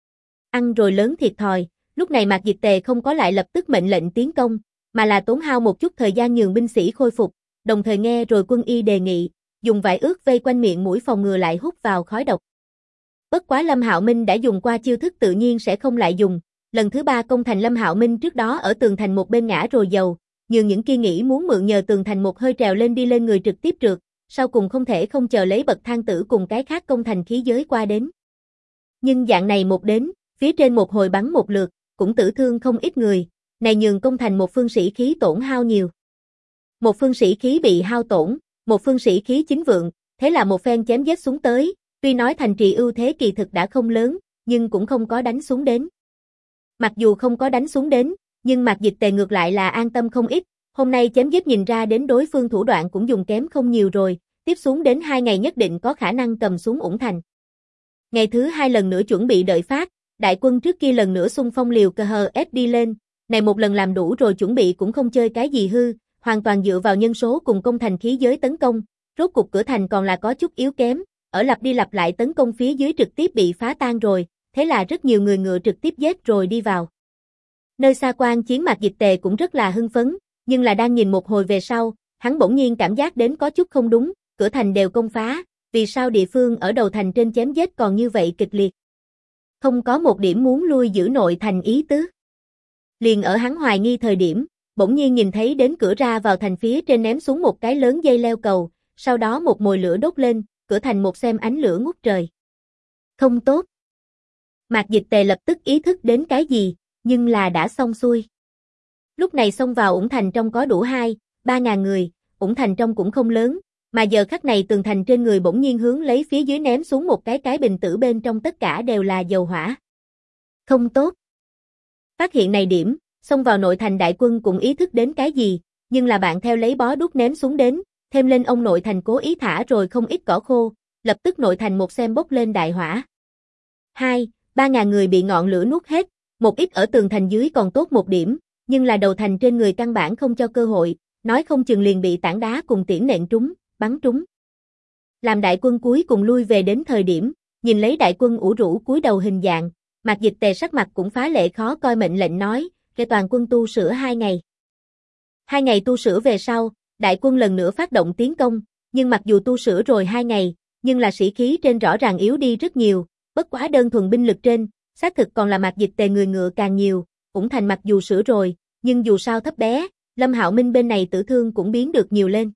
Ăn rồi lớn thiệt thòi, lúc này Mạc Dịch Tề không có lại lập tức mệnh lệnh tiến công, mà là tốn hao một chút thời gian nhường binh sĩ khôi phục, đồng thời nghe rồi quân y đề nghị, dùng vải ướt vây quanh miệng mũi phòng ngừa lại hút vào khói độc. Bất quá Lâm Hạo Minh đã dùng qua chiêu thức tự nhiên sẽ không lại dùng, lần thứ ba công thành Lâm Hạo Minh trước đó ở tường thành một bên ngã rồi dầu, nhường những kia nghĩ muốn mượn nhờ tường thành một hơi trèo lên đi lên người trực tiếp trượt, sau cùng không thể không chờ lấy bậc thang tử cùng cái khác công thành khí giới qua đến. Nhưng dạng này một đến, phía trên một hồi bắn một lượt, cũng tử thương không ít người, này nhường công thành một phương sĩ khí tổn hao nhiều. Một phương sĩ khí bị hao tổn, một phương sĩ khí chính vượng, thế là một phen chém giết xuống tới, tuy nói thành trì ưu thế kỳ thực đã không lớn, nhưng cũng không có đánh xuống đến. Mặc dù không có đánh xuống đến, nhưng Mạc Dịch Tề ngược lại là an tâm không ít, hôm nay chém giết nhìn ra đến đối phương thủ đoạn cũng dùng kém không nhiều rồi, tiếp xuống đến 2 ngày nhất định có khả năng cầm xuống Ủng Thành. Ngày thứ 2 lần nữa chuẩn bị đợi phát, đại quân trước kia lần nữa xung phong liều cờ hờ ép đi lên, này một lần làm đủ rồi chuẩn bị cũng không chơi cái gì hư, hoàn toàn dựa vào nhân số cùng công thành khí giới tấn công, rốt cục cửa thành còn là có chút yếu kém, ở lặp đi lặp lại tấn công phía dưới trực tiếp bị phá tan rồi, thế là rất nhiều người ngựa trực tiếp giết rồi đi vào. Nơi xa quan chiến Mạc Dịch Tề cũng rất là hưng phấn, nhưng là đang nhìn một hồi về sau, hắn bỗng nhiên cảm giác đến có chút không đúng, cửa thành đều công phá, vì sao địa phương ở đầu thành trên chém giết còn như vậy kịch liệt. Không có một điểm muốn lui giữ nội thành ý tứ. Liền ở hắn hoài nghi thời điểm, bỗng nhiên nhìn thấy đến cửa ra vào thành phía trên ném xuống một cái lớn dây leo cầu, sau đó một mồi lửa đốt lên, cửa thành một xem ánh lửa ngút trời. Không tốt. Mạc Dịch Tề lập tức ý thức đến cái gì, nhưng là đã xong xuôi. Lúc này xông vào Ủng Thành trong có đủ 2-3 ngàn người, Ủng Thành trong cũng không lớn, Mà giờ khắc này tường thành trên người bỗng nhiên hướng lấy phía dưới ném xuống một cái bình tử bên trong tất cả đều là dầu hỏa. Không tốt. Phát hiện này điểm, xông vào nội thành đại quân cũng ý thức đến cái gì, nhưng là bạn theo lấy bó đuốc ném xuống đến, thêm lên ông nội thành cố ý thả rồi không ít cỏ khô, lập tức nội thành một xem bốc lên đại hỏa. 2-3 ngàn người bị ngọn lửa nuốt hết, một ít ở tường thành dưới còn tốt một điểm, nhưng là đầu thành trên người căn bản không cho cơ hội, nói không chừng liền bị tảng đá cùng tiễn nện trúng, bắn trúng. Làm đại quân cuối cùng lui về đến thời điểm, nhìn lấy đại quân ủ rũ cúi đầu hình dạng, Mạc Dịch Tề sắc mặt cũng phá lệ khó coi, mệnh lệnh nói, kêu toàn quân tu sửa 2 ngày. 2 ngày tu sửa về sau, đại quân lần nữa phát động tiến công, nhưng mặc dù tu sửa rồi 2 ngày, nhưng là sĩ khí trên rõ ràng yếu đi rất nhiều, bất quá đơn thuần binh lực trên, xác thực còn là Mạc Dịch Tề người ngựa càng nhiều, Ủng Thành mặc dù sửa rồi, nhưng dù sao thấp bé, Lâm Hạo Minh bên này tử thương cũng biến được nhiều lên.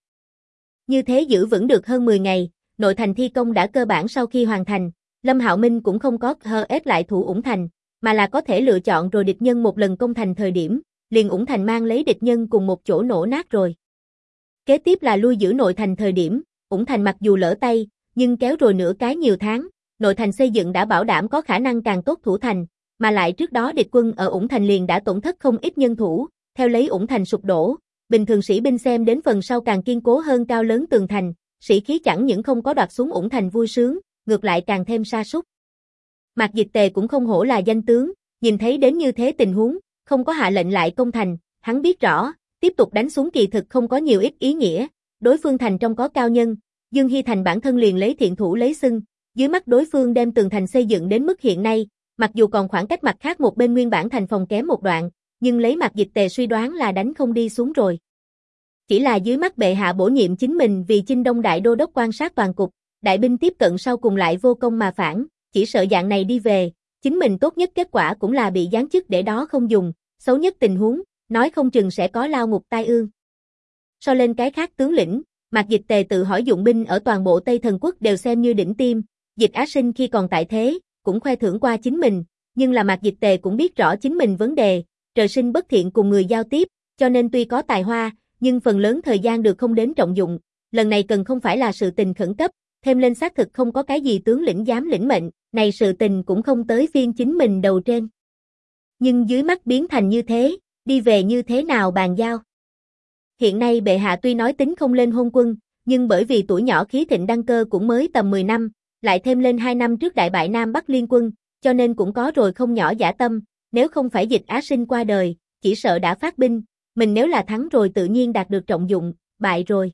Như thế giữ vững được hơn 10 ngày, nội thành thi công đã cơ bản sau khi hoàn thành, Lâm Hạo Minh cũng không có ép lại thủ Ủng Thành, mà là có thể lựa chọn rồi địch nhân một lần công thành thời điểm, liền Ủng Thành mang lấy địch nhân cùng một chỗ nổ nát rồi. Kế tiếp là lui giữ nội thành thời điểm, Ủng Thành mặc dù lỡ tay, nhưng kéo rồi nửa cái nhiều tháng, nội thành xây dựng đã bảo đảm có khả năng càng tốt thủ thành, mà lại trước đó địch quân ở Ủng Thành liền đã tổn thất không ít nhân thủ, theo lấy Ủng Thành sụp đổ, bình thường sĩ binh xem đến phần sau càng kiên cố hơn cao lớn tường thành, sĩ khí chẳng những không có đoạt xuống Ủng Thành vui sướng, ngược lại càng thêm sa sút. Mạc Dịch Tề cũng không hổ là danh tướng, nhìn thấy đến như thế tình huống, không có hạ lệnh lại công thành, hắn biết rõ, tiếp tục đánh xuống kỳ thực không có nhiều ít ý nghĩa, đối phương thành trong có cao nhân, Dương Hy Thành bản thân liền lấy thiện thủ lấy xưng, dưới mắt đối phương đem tường thành xây dựng đến mức hiện nay, mặc dù còn khoảng cách mặt khác một bên nguyên bản thành phòng kém một đoạn, nhưng lấy Mạc Dịch Tề suy đoán là đánh không đi xuống rồi. Chỉ là dưới mắt bệ hạ bổ nhiệm chính mình vì Chinh Đông Đại Đô Đốc quan sát toàn cục, đại binh tiếp cận sau cùng lại vô công mà phản, chỉ sợ dạng này đi về, chính mình tốt nhất kết quả cũng là bị giáng chức để đó không dùng, xấu nhất tình huống, nói không chừng sẽ có lao ngục tai ương. So lên cái khác tướng lĩnh, Mạc Dịch Tề tự hỏi dụng binh ở toàn bộ Tây Thần Quốc đều xem như đỉnh tiêm, Dịch Á Sinh khi còn tại thế, cũng khoe thưởng qua chính mình, nhưng là Mạc Dịch Tề cũng biết rõ chính mình vấn đề, trời sinh bất thiện cùng người giao tiếp, cho nên tuy có tài hoa, nhưng phần lớn thời gian được không đến trọng dụng, lần này cần không phải là sự tình khẩn cấp, thêm lên xác thực không có cái gì tướng lĩnh dám lĩnh mệnh, này sự tình cũng không tới phiên chính mình đầu trên. Nhưng dưới mắt biến thành như thế, đi về như thế nào bàn giao? Hiện nay bệ hạ tuy nói tính không lên hôn quân, nhưng bởi vì tuổi nhỏ khí thịnh đăng cơ cũng mới tầm 10 năm, lại thêm lên 2 năm trước đại bại Nam Bắc liên quân, cho nên cũng có rồi không nhỏ dã tâm, nếu không phải Dịch Á Sinh qua đời, chỉ sợ đã phát binh, mình nếu là thắng rồi tự nhiên đạt được trọng dụng, bại rồi.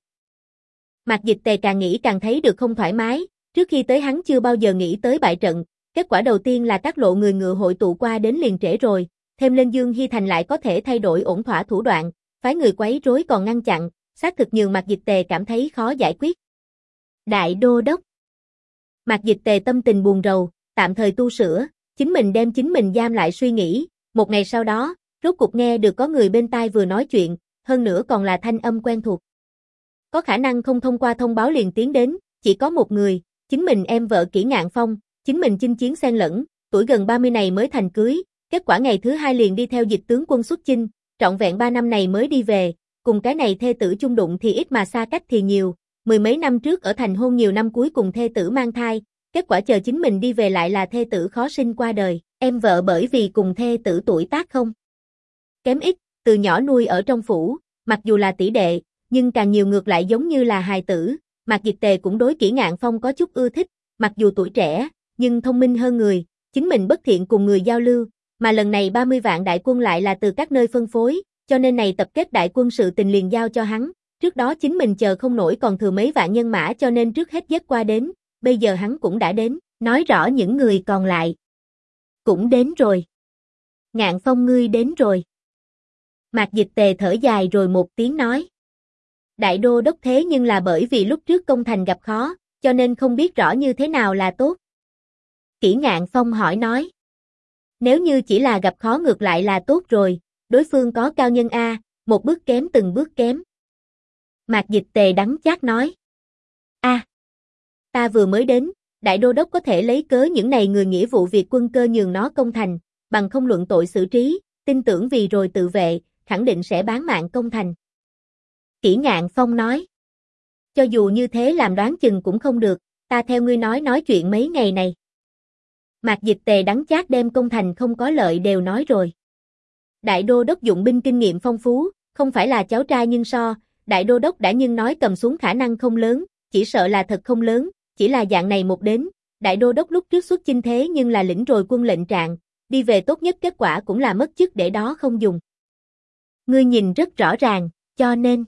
Mạc Dịch Tề càng nghĩ càng thấy được không thoải mái, trước khi tới hắn chưa bao giờ nghĩ tới bại trận, kết quả đầu tiên là các lộ người ngựa hội tụ qua đến liền trễ rồi, thêm lên Dương Hy Thành lại có thể thay đổi ổn thỏa thủ đoạn, phái người quấy rối còn ngăn chặn, xác thực nhường Mạc Dịch Tề cảm thấy khó giải quyết. Đại Đô Đốc. Mạc Dịch Tề tâm tình buồn rầu, tạm thời tu sửa, chính mình đem chính mình giam lại suy nghĩ, một ngày sau đó, rốt cục nghe được có người bên tai vừa nói chuyện, hơn nữa còn là thanh âm quen thuộc. Có khả năng không thông qua thông báo liền tiến đến, chỉ có một người, chính mình em vợ Kỷ Ngạn Phong, chính mình chinh chiến xen lẫn, tuổi gần 30 này mới thành cưới, kết quả ngày thứ 2 liền đi theo Dịch tướng quân xuất chinh, trọn vẹn 3 năm này mới đi về, cùng cái này thê tử chung đụng thì ít mà xa cách thì nhiều, mười mấy năm trước ở thành hôn nhiều năm cuối cùng thê tử mang thai, kết quả chờ chính mình đi về lại là thê tử khó sinh qua đời, em vợ bởi vì cùng thê tử tuổi tác không kém ít, từ nhỏ nuôi ở trong phủ, mặc dù là tỷ đệ, nhưng càng nhiều ngược lại giống như là hài tử, Mạc Dịch Tề cũng đối Kỷ Ngạn Phong có chút ưa thích, mặc dù tuổi trẻ, nhưng thông minh hơn người, chính mình bất thiện cùng người giao lưu, mà lần này 30 vạn đại quân lại là từ các nơi phân phối, cho nên này tập kết đại quân sự tình liền giao cho hắn, trước đó chính mình chờ không nổi còn thừa mấy vạn nhân mã cho nên trước hết dứt qua đến, bây giờ hắn cũng đã đến, nói rõ những người còn lại cũng đến rồi. Ngạn Phong ngươi đến rồi. Mạc Dịch Tề thở dài rồi một tiếng nói. Đại Đô Đốc thế nhưng là bởi vì lúc trước công thành gặp khó, cho nên không biết rõ như thế nào là tốt. Kỷ Ngạn Phong hỏi nói. Nếu như chỉ là gặp khó ngược lại là tốt rồi, đối phương có cao nhân A, một bước kém từng bước kém. Mạc Dịch Tề đắng chát nói. Ta vừa mới đến, Đại Đô Đốc có thể lấy cớ những này người nghĩa vụ việc quân cơ nhường nó công thành, bằng không luận tội xử trí, tin tưởng vì rồi tự vệ, khẳng định sẽ bán mạng công thành. Kỷ Ngạn Phong nói. Cho dù như thế làm đoán chừng cũng không được, ta theo ngươi nói chuyện mấy ngày này. Mạc Dịch Tề đắng chát đem công thành không có lợi đều nói rồi. Đại đô đốc dụng binh kinh nghiệm phong phú, không phải là cháu trai nhưng so, đại đô đốc đã nhưng nói cầm xuống khả năng không lớn, chỉ sợ là thật không lớn, chỉ là dạng này một đến, đại đô đốc lúc trước xuất chinh thế nhưng là lĩnh rồi quân lệnh trạng, đi về tốt nhất kết quả cũng là mất chức để đó không dùng. Ngươi nhìn rất rõ ràng, cho nên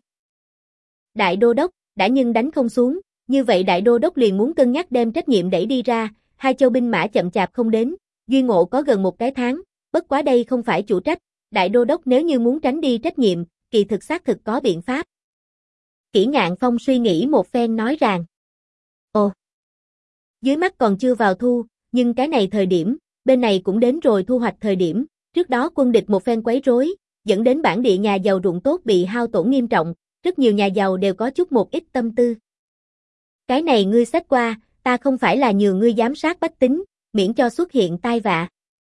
đại đô đốc đã nhưng đánh không xuống, như vậy đại đô đốc liền muốn cân nhắc đem trách nhiệm đẩy đi ra, hai châu binh mã chậm chạp không đến, Duy Ngộ có gần một cái tháng, bất quá đây không phải chủ trách, đại đô đốc nếu như muốn tránh đi trách nhiệm, kỳ thực xác thực có biện pháp. Kỷ Ngạn Phong suy nghĩ một phen nói rằng, ồ, dưới mắt còn chưa vào thu, nhưng cái này thời điểm, bên này cũng đến rồi thu hoạch thời điểm, trước đó quân địch một phen quấy rối, dẫn đến bản địa nhà giàu ruộng tốt bị hao tổn nghiêm trọng, rất nhiều nhà giàu đều có chút một ít tâm tư. Cái này ngươi xét qua, ta không phải là nhường ngươi giám sát bách tính, miễn cho xuất hiện tai vạ.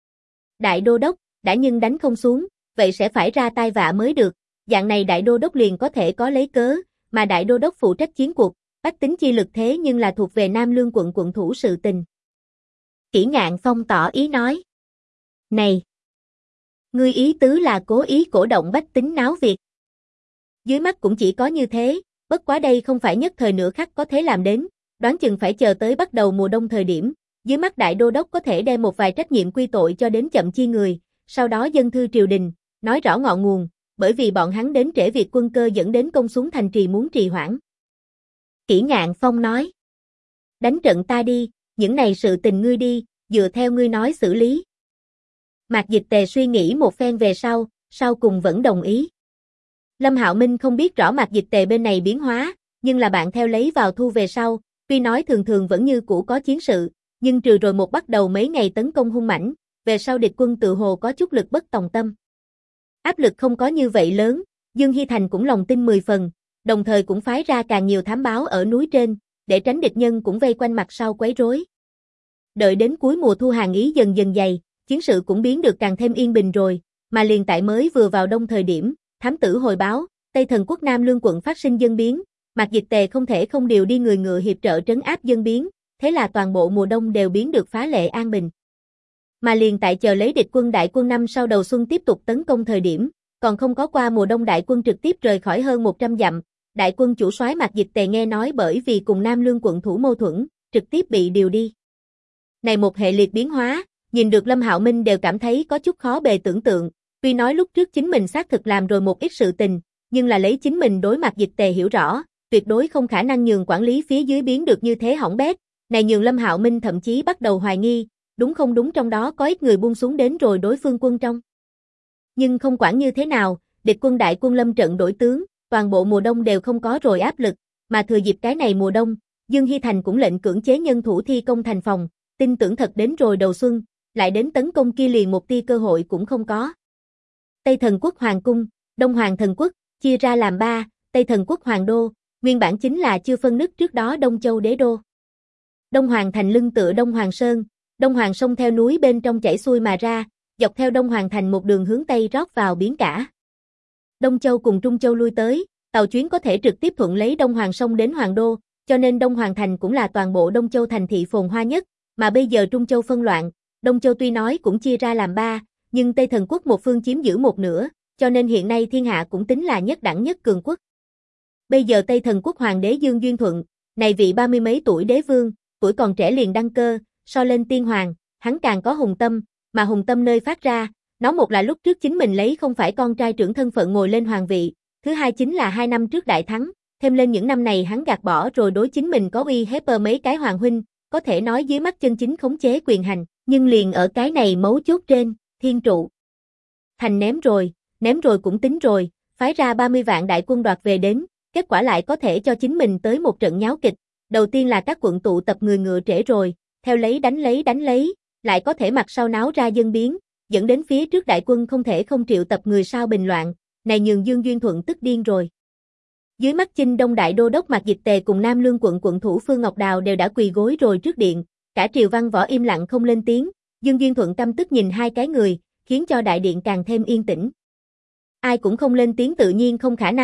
Đại đô đốc, đã nhưng đánh không xuống, vậy sẽ phải ra tai vạ mới được, dạng này đại đô đốc liền có thể có lấy cớ, mà đại đô đốc phụ trách chiến cuộc, bách tính chi lực thế nhưng là thuộc về Nam Lương quận quận thủ sự tình. Kỷ Ngạn Phong tỏ ý nói. Này! Ngươi ý tứ là cố ý cổ động bách tính náo việc. Dưới mắt cũng chỉ có như thế, bất quá đây không phải nhất thời nửa khắc có thể làm đến, đoán chừng phải chờ tới bắt đầu mùa đông thời điểm, dưới mắt đại đô đốc có thể đem một vài trách nhiệm quy tội cho đến chậm chi người, sau đó dân thư triều đình, nói rõ ngọn nguồn, bởi vì bọn hắn đến trễ việc quân cơ dẫn đến công xuống thành trì muốn trì hoãn. Kỷ Ngạn Phong nói, đánh trận ta đi, những này sự tình ngươi đi, dựa theo ngươi nói xử lý. Mạc Dịch Tề suy nghĩ một phen về sau cùng vẫn đồng ý. Lâm Hạo Minh không biết rõ Mạc Dịch Tề bên này biến hóa, nhưng là bạn theo lấy vào thu về sau, tuy nói thường thường vẫn như cũ có chiến sự, nhưng trừ rồi một bắt đầu mấy ngày tấn công hung mãnh, về sau địch quân tự hồ có chút lực bất tòng tâm. Áp lực không có như vậy lớn, Dương Hy Thành cũng lòng tin 10 phần, đồng thời cũng phái ra càng nhiều thám báo ở núi trên, để tránh địch nhân cũng vây quanh mặt sau quấy rối. Đợi đến cuối mùa thu hàng ý dần dần dày, chiến sự cũng biến được càng thêm yên bình rồi, mà liền tại mới vừa vào đông thời điểm, thám tử hồi báo, Tây Thần Quốc Nam Lương quận phát sinh dân biến, Mạc Dịch Tề không thể không điều đi người ngựa hiệp trợ trấn áp dân biến, thế là toàn bộ mùa đông đều biến được phá lệ an bình. Mà liền tại chờ lấy địch quân đại quân năm sau đầu xuân tiếp tục tấn công thời điểm, còn không có qua mùa đông đại quân trực tiếp rời khỏi hơn 100 dặm, đại quân chủ soái Mạc Dịch Tề nghe nói bởi vì cùng Nam Lương quận thủ mâu thuẫn, trực tiếp bị điều đi. Này một hệ liệt biến hóa, nhìn được Lâm Hạo Minh đều cảm thấy có chút khó bề tưởng tượng, tuy nói lúc trước chính mình xác thực làm rồi một ít sự tình, nhưng là lấy chính mình đối Mạc Dịch Tề hiểu rõ, tuyệt đối không khả năng nhường quản lý phía dưới biến được như thế hỏng bét, này nhường Lâm Hạo Minh thậm chí bắt đầu hoài nghi, đúng không đúng trong đó có ít người buông xuống đến rồi đối phương quân trong. Nhưng không quản như thế nào, địch quân đại quân lâm trận đổi tướng, toàn bộ mùa đông đều không có rồi áp lực, mà thừa dịp cái này mùa đông, Dương Hy Thành cũng lệnh cưỡng chế nhân thủ thi công thành phòng, tin tưởng thật đến rồi đầu xuân, lại đến tấn công kia liền một tia cơ hội cũng không có. Tây Thần Quốc Hoàng Cung, Đông Hoàng Thần Quốc, chia ra làm 3, Tây Thần Quốc Hoàng Đô, nguyên bản chính là chưa phân nứt trước đó Đông Châu Đế Đô. Đông Hoàng Thành lưng tựa Đông Hoàng Sơn, Đông Hoàng sông theo núi bên trong chảy xuôi mà ra, dọc theo Đông Hoàng Thành một đường hướng Tây rót vào biển cả. Đông Châu cùng Trung Châu lui tới, tàu chuyến có thể trực tiếp thuận lấy Đông Hoàng sông đến Hoàng Đô, cho nên Đông Hoàng Thành cũng là toàn bộ Đông Châu thành thị phồn hoa nhất, mà bây giờ Trung Châu phân loạn, Đông Châu tuy nói cũng chia ra làm 3, nhưng Tây Thần Quốc một phương chiếm giữ một nửa, cho nên hiện nay thiên hạ cũng tính là nhất đẳng nhất cường quốc. Bây giờ Tây Thần Quốc Hoàng đế Dương Duyên Thuận, này vị 30 mấy tuổi đế vương, tuổi còn trẻ liền đăng cơ, so lên tiên hoàng, hắn càng có hùng tâm, mà hùng tâm nơi phát ra, nó một là lúc trước chính mình lấy không phải con trai trưởng thân phận ngồi lên hoàng vị, thứ hai chính là 2 năm trước đại thắng, thêm lên những năm này hắn gạt bỏ rồi đối chính mình có uy hiếp mấy cái hoàng huynh, có thể nói dưới mắt chân chính khống chế quyền hành, nhưng liền ở cái này mấu chốt trên, Thiên Trụ Thành ném rồi cũng tính rồi, phái ra 30 vạn đại quân đoạt về đến, kết quả lại có thể cho chính mình tới một trận nháo kịch, đầu tiên là các quận tụ tập người ngựa trễ rồi, theo lấy đánh lấy, lại có thể mặt sau náo ra dân biến, dẫn đến phía trước đại quân không thể không triệu tập người sao bình loạn, này nhường Dương Duyên Thuận tức điên rồi. Dưới mắt Chinh Đông Đại Đô đốc Mạc Dịch Tề cùng Nam Lương quận quận thủ Phương Ngọc Đào đều đã quỳ gối rồi trước điện, cả triều văn võ im lặng không lên tiếng, Dương Duyên Thuận căm tức nhìn hai cái người, khiến cho đại điện càng thêm yên tĩnh. Ai cũng không lên tiếng tự nhiên không khả năng,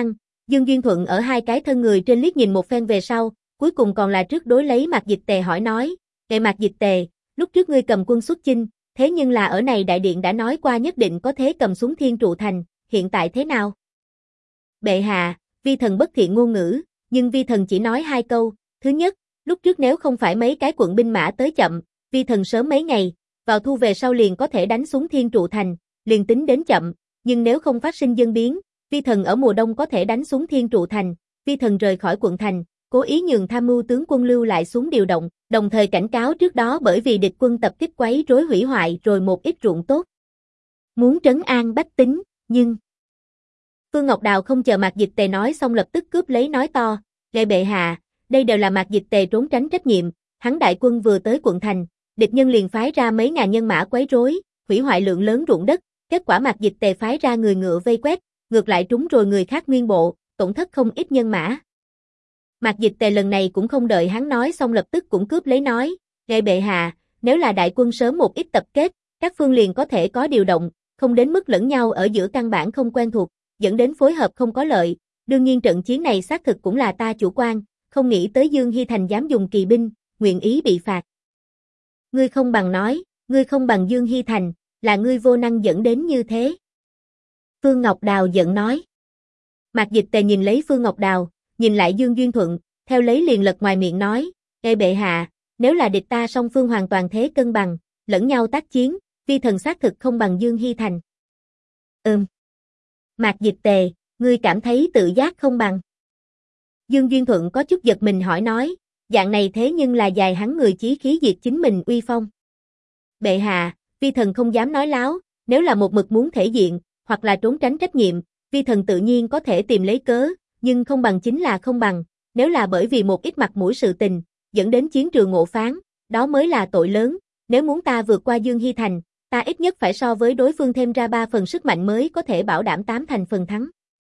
Dương Duyên Thuận ở hai cái thân người trên liếc nhìn một phen về sau, cuối cùng còn là trước đối lấy Mạc Dịch Tề hỏi nói, Mạc Dịch Tề, lúc trước ngươi cầm quân xuất chinh, thế nhưng là ở này đại điện đã nói qua nhất định có thế cầm xuống Thiên Trụ Thành, hiện tại thế nào? Bệ hạ, vi thần bất thiện ngôn ngữ, nhưng vi thần chỉ nói hai câu, thứ nhất, lúc trước nếu không phải mấy cái quận binh mã tới chậm, vi thần sớm mấy ngày, vào thu về sau liền có thể đánh xuống Thiên Trụ Thành, liền tính đến chậm, nhưng nếu không phát sinh dân biến, vi thần ở mùa đông có thể đánh xuống Thiên Trụ Thành, vi thần rời khỏi quận thành, cố ý nhường tham mưu tướng quân lưu lại xuống điều động, đồng thời cảnh cáo trước đó bởi vì địch quân tập kích quấy rối hủy hoại rồi một ít ruộng tốt. Muốn trấn an bách tính, nhưng Phương Ngọc Đào không chờ Mạc Dịch Tề nói xong lập tức cướp lấy nói to, "Lệ bệ hạ, đây đều là Mạc Dịch Tề trốn tránh trách nhiệm, hắn đại quân vừa tới quận thành, địch nhân liền phái ra mấy ngàn nhân mã quấy rối, hủy hoại lượng lớn ruộng đất, kết quả Mạc Dịch Tề phái ra người ngựa vây quét, ngược lại trúng rồi người khác nguyên bộ, tổn thất không ít nhân mã." Mạc Dịch Tề lần này cũng không đợi hắn nói xong lập tức cũng cướp lấy nói, "Lệ bệ hạ, nếu là đại quân sớm một ít tập kết, các phương liền có thể có điều động, không đến mức lẫn nhau ở giữa căn bản không quen thuộc, dẫn đến phối hợp không có lợi, đương nhiên trận chiến này xác thực cũng là ta chủ quan, không nghĩ tới Dương Hy Thành dám dùng kỳ binh, nguyện ý bị phạt." Ngươi không bằng nói, ngươi không bằng Dương Hy Thành, là ngươi vô năng dẫn đến như thế. Phương Ngọc Đào giận nói. Mạc Dịch Tề nhìn lấy Phương Ngọc Đào, nhìn lại Dương Duyên Thuận, theo lấy liền lật ngoài miệng nói, "Ê bệ hạ, nếu là địch ta song phương hoàn toàn thế cân bằng, lẫn nhau tác chiến, vi thần xác thực không bằng Dương Hy Thành." Mạc Dịch Tề, ngươi cảm thấy tự giác không bằng. Dương Duyên Thuận có chút giật mình hỏi nói, dạng này thế nhưng là dài hắn người chí khí diệt chính mình uy phong. Bệ hạ, vi thần không dám nói láo, nếu là một mực muốn thể diện, hoặc là trốn tránh trách nhiệm, vi thần tự nhiên có thể tìm lấy cớ, nhưng không bằng chính là không bằng, nếu là bởi vì một ít mặt mũi sự tình, dẫn đến chiến trường ngộ phán, đó mới là tội lớn, nếu muốn ta vượt qua Dương Hy Thành, ta ít nhất phải so với đối phương thêm ra 3 phần sức mạnh mới có thể bảo đảm 8 thành phần thắng.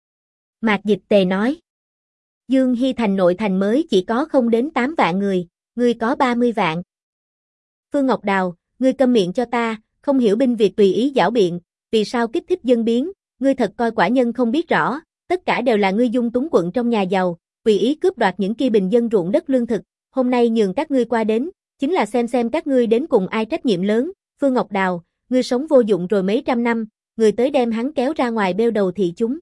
Mạc Dịch Tề nói, Dương Hy Thành nội thành mới chỉ có không đến 8 vạn người, ngươi có 30 vạn. Phương Ngọc Đào, ngươi câm miệng cho ta, không hiểu binh việc tùy ý giảo biện, vì sao kích thích dân biến, ngươi thật coi quả nhân không biết rõ, tất cả đều là ngươi dung túng quận trong nhà giàu, tùy ý cướp đoạt những kia bình dân ruộng đất lương thực, hôm nay nhường các ngươi qua đến, chính là xem các ngươi đến cùng ai trách nhiệm lớn. Phương Ngọc Đào, ngươi sống vô dụng rồi mấy trăm năm, người tới đem hắn kéo ra ngoài bêu đầu thị chúng.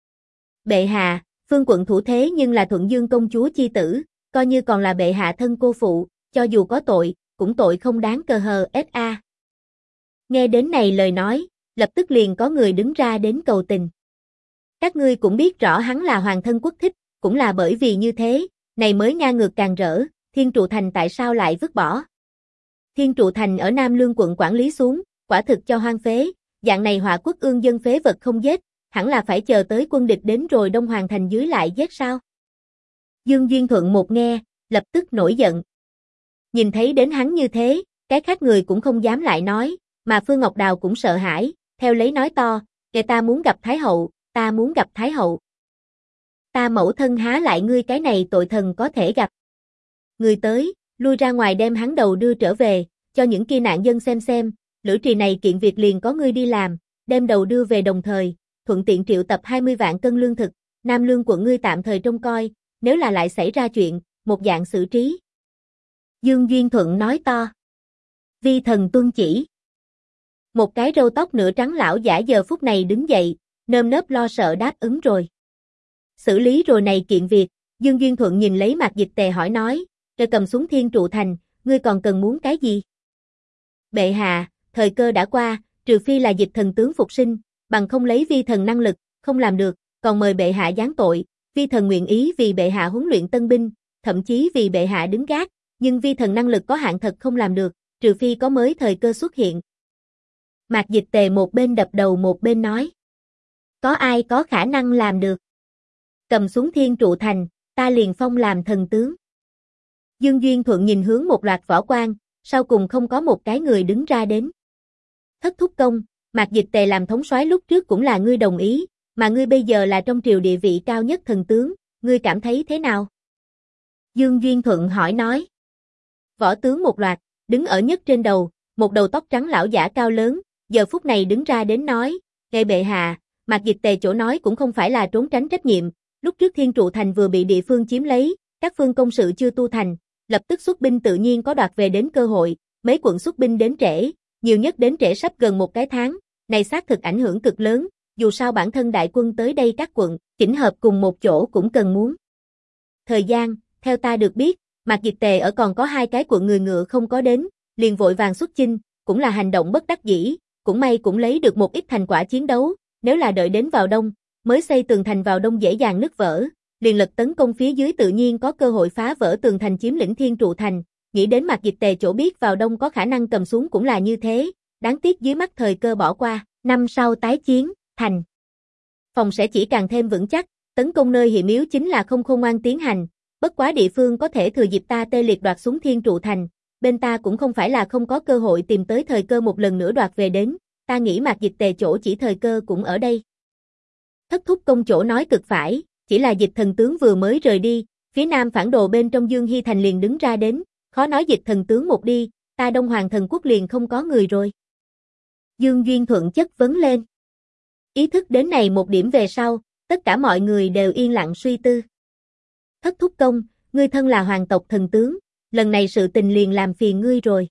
Bệ hạ, Phương quận thủ thế nhưng là Thuận Dương công chúa chi tử, coi như còn là bệ hạ thân cô phụ, cho dù có tội, cũng tội không đáng cờ hờ sa. Nghe đến này lời nói, lập tức liền có người đứng ra đến cầu tình. Các ngươi cũng biết rõ hắn là hoàng thân quốc thích, cũng là bởi vì như thế, này mới ngang ngược càng rỡ, Thiên Trụ Thành tại sao lại vứt bỏ? Thiên Trụ Thành ở Nam Lương quận quản lý xuống, quả thực cho hoang phế, dạng này họa quốc ương dân phế vật không giết, hẳn là phải chờ tới quân địch đến rồi Đông Hoàng Thành dưới lại giết sao? Dương Duyên Thuận một nghe, lập tức nổi giận. Nhìn thấy đến hắn như thế, cái khác người cũng không dám lại nói, mà Phương Ngọc Đào cũng sợ hãi, theo lấy nói to, "Kẻ ta muốn gặp Thái hậu, ta muốn gặp Thái hậu. Ta mẫu thân há lại ngươi cái này tội thần có thể gặp." Người tới, lui ra ngoài đem hắn đầu đưa trở về, cho những kia nạn dân xem, lữ trì này kiện việc liền có ngươi đi làm, đem đầu đưa về đồng thời, thuận tiện triệu tập 20 vạn cân lương thực, Nam Lương quận ngươi tạm thời trông coi, nếu là lại xảy ra chuyện, một dạng xử trí. Dương Duyên Thuận nói to. Vi thần tuân chỉ. Một cái râu tóc nửa trắng lão giả giờ phút này đứng dậy, nơm nớp lo sợ đáp ứng rồi. Xử lý rồi này kiện việc, Dương Duyên Thuận nhìn lấy Mạc Dịch Tề hỏi nói, "Rồi cầm xuống Thiên Trụ Thành, ngươi còn cần muốn cái gì?" Bệ hạ, thời cơ đã qua, trừ phi là Dịch thần tướng phục sinh, bằng không lấy vi thần năng lực, không làm được, còn mời bệ hạ giáng tội, vi thần nguyện ý vì bệ hạ huấn luyện tân binh, thậm chí vì bệ hạ đứng gác, nhưng vi thần năng lực có hạn thật không làm được, trừ phi có mới thời cơ xuất hiện. Mạc Dịch Tề một bên đập đầu một bên nói, có ai có khả năng làm được? Cầm xuống Thiên Trụ Thành, ta liền phong làm thần tướng. Dương Duyên Thuận nhìn hướng một loạt võ quan, sau cùng không có một cái người đứng ra đến. Thất thúc công, Mạc Dịch Tề làm thống soái lúc trước cũng là ngươi đồng ý, mà ngươi bây giờ là trong triều địa vị cao nhất thần tướng, ngươi cảm thấy thế nào? Dương Duyên Thuận hỏi nói. Võ tướng một loạt, đứng ở nhất trên đầu, một đầu tóc trắng lão giả cao lớn, giờ phút này đứng ra đến nói, "Ngài bệ hạ, Mạc Dịch Tề chỗ nói cũng không phải là trốn tránh trách nhiệm, Lúc trước Thiên Trụ Thành vừa bị địa phương chiếm lấy, các phương công sự chưa tu thành, lập tức xuất binh tự nhiên có đoạt về đến cơ hội, mấy quận xuất binh đến trễ, nhiều nhất đến trễ sắp gần một cái tháng, này xác thực ảnh hưởng cực lớn, dù sao bản thân đại quân tới đây các quận, chỉnh hợp cùng một chỗ cũng cần muốn thời gian, theo ta được biết, Mạc Dịch Tề ở còn có 2 cái quận người ngựa không có đến, liền vội vàng xuất chinh, cũng là hành động bất đắc dĩ, cũng may cũng lấy được một ít thành quả chiến đấu, nếu là đợi đến vào đông, mới xây tường thành vào đông dễ dàng nứt vỡ, liền lật tấn công phía dưới tự nhiên có cơ hội phá vỡ tường thành chiếm lĩnh Thiên Trụ Thành, nghĩ đến Mạc Dịch Tề chỗ biết vào đông có khả năng cầm xuống cũng là như thế, đáng tiếc dưới mắt thời cơ bỏ qua, năm sau tái chiến, thành phòng sẽ chỉ càng thêm vững chắc, tấn công nơi hiểm yếu chính là không khôn ngoan tiến hành, bất quá địa phương có thể thừa dịp ta tê liệt đoạt xuống Thiên Trụ Thành, bên ta cũng không phải là không có cơ hội tìm tới thời cơ một lần nữa đoạt về đến, ta nghĩ Mạc Dịch Tề chỗ chỉ thời cơ cũng ở đây. Thất thúc công chỗ nói cực phải, chỉ là Dịch thần tướng vừa mới rời đi, phía nam phản đồ bên trong Dương Hy Thành liền đứng ra đến, khó nói Dịch thần tướng một đi, ta Đông Hoàng thần quốc liền không có người rồi. Dương Duyên Thuận chất vấn lên. Ý thức đến này một điểm về sau, tất cả mọi người đều yên lặng suy tư. Thất thúc công, ngươi thân là hoàng tộc thần tướng, lần này sự tình liền làm phiền ngươi rồi.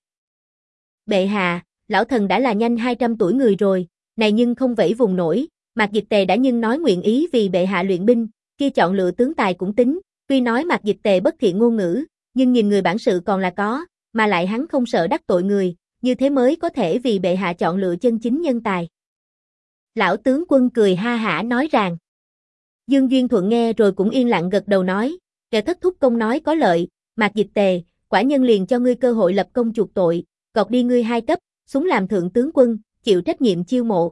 Bệ hạ, lão thần đã là nhanh 200 tuổi người rồi, này nhưng không vẫy vùng nổi, Mạc Dịch Tề đã nhưng nói nguyện ý vì bệ hạ luyện binh, kia chọn lựa tướng tài cũng tính, tuy nói Mạc Dịch Tề bất thiện ngôn ngữ, nhưng nhìn người bản sự còn là có, mà lại hắn không sợ đắc tội người, như thế mới có thể vì bệ hạ chọn lựa chân chính nhân tài. Lão tướng quân cười ha hả nói rằng. Dương Duyên Thuận nghe rồi cũng yên lặng gật đầu nói, kẻ thất thúc công nói có lợi, Mạc Dịch Tề, quả nhân liền cho ngươi cơ hội lập công chuộc tội, cọt đi ngươi 2 cấp, xuống làm thượng tướng quân, chịu trách nhiệm chiêu mộ.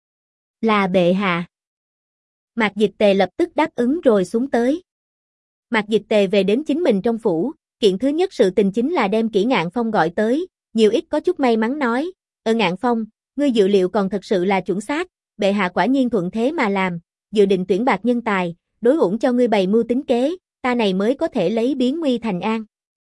Là bệ hạ. Mạc Dịch Tề lập tức đáp ứng rồi xuống tới. Mạc Dịch Tề về đến chính mình trong phủ, kiện thứ nhất sự tình chính là đem Kỷ Ngạn Phong gọi tới, nhiều ít có chút may mắn nói, Ngạn Phong, ngươi dự liệu còn thật sự là chuẩn xác, bệ hạ quả nhiên thuận thế mà làm, dự định tuyển bạc nhân tài, đối ủng cho ngươi bày mưu tính kế, ta này mới có thể lấy biến nguy thành an.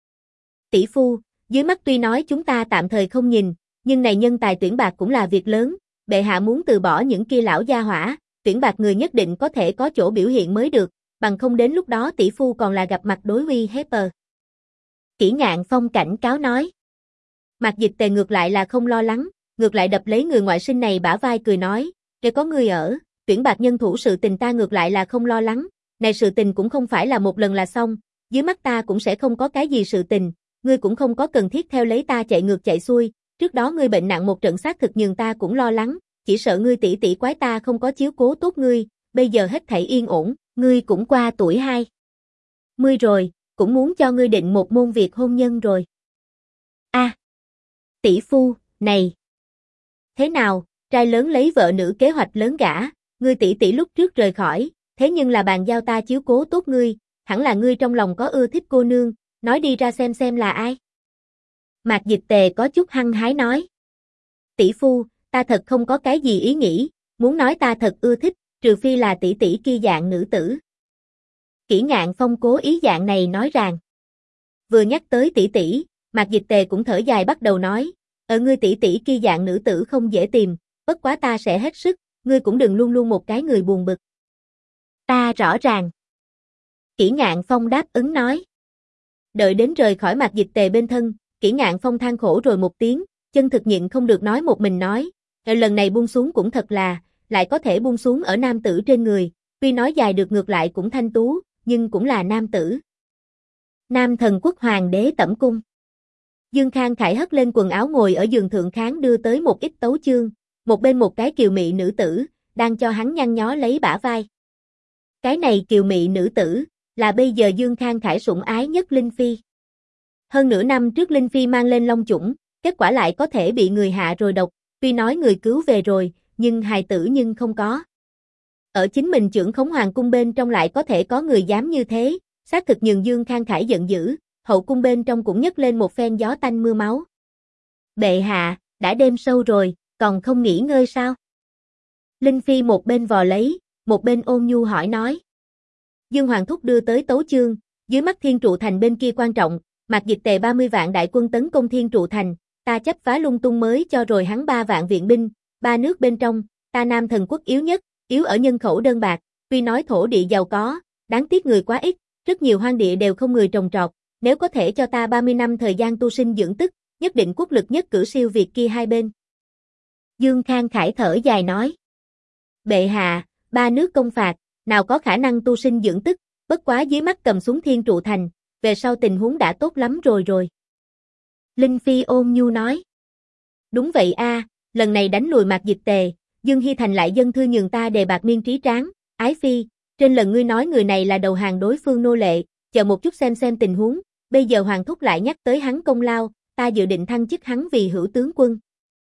Tỷ phu, dưới mắt tuy nói chúng ta tạm thời không nhìn, nhưng này nhân tài tuyển bạc cũng là việc lớn, bệ hạ muốn từ bỏ những kia lão gia hỏa, tuyển bạc người nhất định có thể có chỗ biểu hiện mới được, bằng không đến lúc đó tỷ phu còn là gặp mặt đối uy hiếp. Kỷ Ngạn Phong cảnh cáo nói. Mạc Dịch Tề ngược lại là không lo lắng, ngược lại đập lấy người ngoại sinh này bả vai cười nói, để có người ở, tuyển bạc nhân thủ sự tình ta ngược lại là không lo lắng, này sự tình cũng không phải là một lần là xong, dưới mắt ta cũng sẽ không có cái gì sự tình, ngươi cũng không có cần thiết theo lấy ta chạy ngược chạy xuôi, trước đó ngươi bệnh nặng một trận xác thực nhường ta cũng lo lắng, chỉ sợ ngươi tỷ tỷ quái ta không có chiếu cố tốt ngươi, bây giờ hết thảy yên ổn, ngươi cũng qua tuổi 20 rồi, cũng muốn cho ngươi định một môn việc hôn nhân rồi. Tỷ phu, này. Thế nào, trai lớn lấy vợ nữ kế hoạch lớn gả, ngươi tỷ tỷ lúc trước rời khỏi, thế nhưng là bàn giao ta chiếu cố tốt ngươi, hẳn là ngươi trong lòng có ưa thích cô nương, nói đi ra xem là ai. Mạc Dịch Tề có chút hăng hái nói. Tỷ phu, ta thật không có cái gì ý nghĩ, muốn nói ta thật ưa thích, trừ phi là tỷ tỷ kia dạng nữ tử. Kỷ Ngạn Phong cố ý dạng này nói rằng. Vừa nhắc tới tỷ tỷ, Mạc Dịch Tề cũng thở dài bắt đầu nói, ở ngươi tỷ tỷ kia dạng nữ tử không dễ tìm, bất quá ta sẽ hết sức, ngươi cũng đừng luôn luôn một cái người buồn bực. Ta rõ ràng. Kỷ Ngạn Phong đáp ứng nói. Đợi đến rời khỏi Mạc Dịch Tề bên thân, Kỷ Ngạn Phong than khổ rồi một tiếng, chân thực nhịn không được nói một mình nói, lần này buông xuống cũng thật là, lại có thể buông xuống ở nam tử trên người, tuy nói dài được ngược lại cũng thanh tú, nhưng cũng là nam tử. Nam Thần Quốc Hoàng đế Tẩm Cung. Dương Khang Khải hất lên quần áo ngồi ở giường thượng kháng đưa tới một ít tấu chương, một bên một cái kiều mị nữ tử, đang cho hắn nhăn nhó lấy bả vai. Cái này kiều mị nữ tử, là bây giờ Dương Khang Khải sủng ái nhất Linh Phi. Hơn nửa năm trước Linh Phi mang lên long chủng, kết quả lại có thể bị người hạ rồi độc, tuy nói người cứu về rồi, nhưng hài tử nhưng không có. Ở chính mình trưởng khống hoàng cung bên trong lại có thể có người dám như thế, xác thực nhường Dương Khang Khải giận dữ, hậu cung bên trong cũng nhấc lên một phen gió tanh mưa máu. Bệ hạ, đã đêm sâu rồi, còn không nghỉ ngơi sao? Linh Phi một bên vò lấy, một bên ôn nhu hỏi nói. Dương Hoàng thúc đưa tới tấu chương, dưới mắt Thiên Trụ Thành bên kia quan trọng, Mạc Dịch Tề 30 vạn đại quân tấn công Thiên Trụ Thành, ta chấp phá lung tung mới cho rồi hắn 3 vạn viện binh, 3 nước bên trong, ta Nam Thần Quốc yếu nhất, yếu ở nhân khẩu đơn bạc, tuy nói thổ địa giàu có, đáng tiếc người quá ít, rất nhiều hoang địa đều không người trồng trọt, nếu có thể cho ta 30 năm thời gian tu sinh dưỡng tức, nhất định quốc lực nhất cử siêu việt kia hai bên. Dương Khang Khải thở dài nói. Bệ hạ, ba nước công phạt, nào có khả năng tu sinh dưỡng tức, bất quá dưới mắt cầm xuống Thiên Trụ Thành, về sau tình huống đã tốt lắm rồi. Linh Phi ôn nhu nói. Đúng vậy a, lần này đánh lùi Mạc Dịch Tề, Dương Hy Thành lại dân thư nhường ta đề bạc miên trí tráng, ái phi, trên lần ngươi nói người này là đầu hàng đối phương nô lệ, chờ một chút xem tình huống, bây giờ Hoàng thúc lại nhắc tới hắn công lao, ta dự định thăng chức hắn vì hữu tướng quân.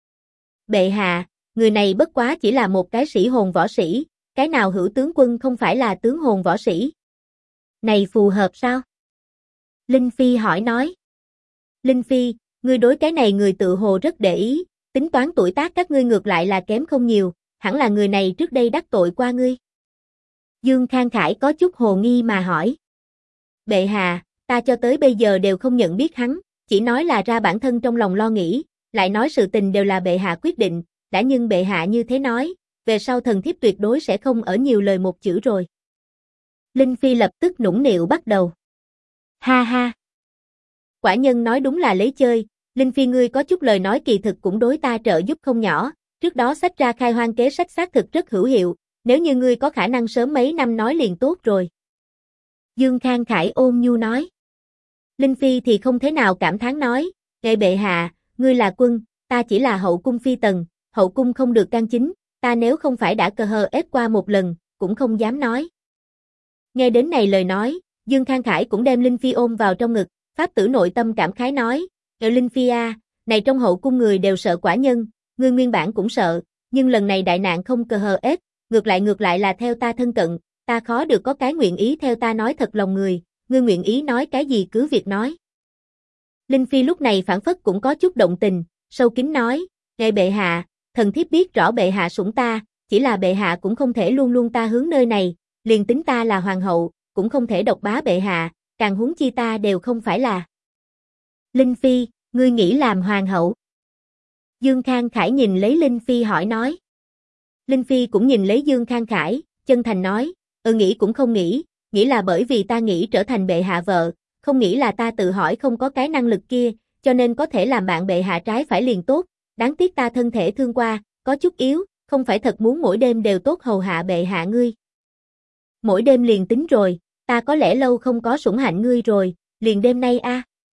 Bệ hạ, người này bất quá chỉ là một cái sĩ hồn võ sĩ, cái nào hữu tướng quân không phải là tướng hồn võ sĩ? Này phù hợp sao? Linh Phi hỏi nói. Linh Phi, ngươi đối cái này người tự hồ rất để ý, tính toán tuổi tác các ngươi ngược lại là kém không nhiều, hẳn là người này trước đây đắc tội qua ngươi. Dương Khang Khải có chút hồ nghi mà hỏi. Bệ hạ, ta cho tới bây giờ đều không nhận biết hắn, chỉ nói là ra bản thân trong lòng lo nghĩ, lại nói sự tình đều là bệ hạ quyết định, đã nhưng bệ hạ như thế nói, về sau thần thiếp tuyệt đối sẽ không ở nhiều lời một chữ rồi. Linh Phi lập tức nũng nịu bắt đầu. Ha ha. Quả nhân nói đúng là lấy chơi, Linh Phi ngươi có chút lời nói kỳ thực cũng đối ta trợ giúp không nhỏ, trước đó sách ra khai hoang kế sách xác thực rất hữu hiệu, nếu như ngươi có khả năng sớm mấy năm nói liền tốt rồi. Dương Khang Khải ôn nhu nói. Linh Phi thì không thế nào cảm thán nói, ngài bệ hạ, ngươi là quân, ta chỉ là hậu cung phi tần, hậu cung không được can chính, ta nếu không phải đã cờ hờ ép qua một lần, cũng không dám nói. Nghe đến này lời nói, Dương Khang Khải cũng đem Linh Phi ôm vào trong ngực, pháp tử nội tâm cảm khái nói, Linh Phi a, này trong hậu cung người đều sợ quả nhân, ngươi nguyên bản cũng sợ, nhưng lần này đại nạn không cờ hờ ép, ngược lại là theo ta thân cận, ta khó được có cái nguyện ý theo ta nói thật lòng người, ngươi nguyện ý nói cái gì cứ việc nói. Linh Phi lúc này phản phất cũng có chút động tình, sâu kín nói, ngài bệ hạ, thần thiếp biết rõ bệ hạ sủng ta, chỉ là bệ hạ cũng không thể luôn luôn ta hướng nơi này, liền tính ta là hoàng hậu, cũng không thể độc bá bệ hạ, càng huống chi ta đều không phải là. Linh Phi, ngươi nghĩ làm hoàng hậu? Dương Khang Khải nhìn lấy Linh Phi hỏi nói. Linh Phi cũng nhìn lấy Dương Khang Khải, chân thành nói, nghĩ cũng không nghĩ là bởi vì ta nghĩ trở thành bệ hạ vợ, không nghĩ là ta tự hỏi không có cái năng lực kia, cho nên có thể làm bạn bệ hạ trái phải liền tốt, đáng tiếc ta thân thể thương qua, có chút yếu, không phải thật muốn mỗi đêm đều tốt hầu hạ bệ hạ ngươi. Mỗi đêm liền tính rồi, ta có lẽ lâu không có sủng hạnh ngươi rồi, liền đêm nay a.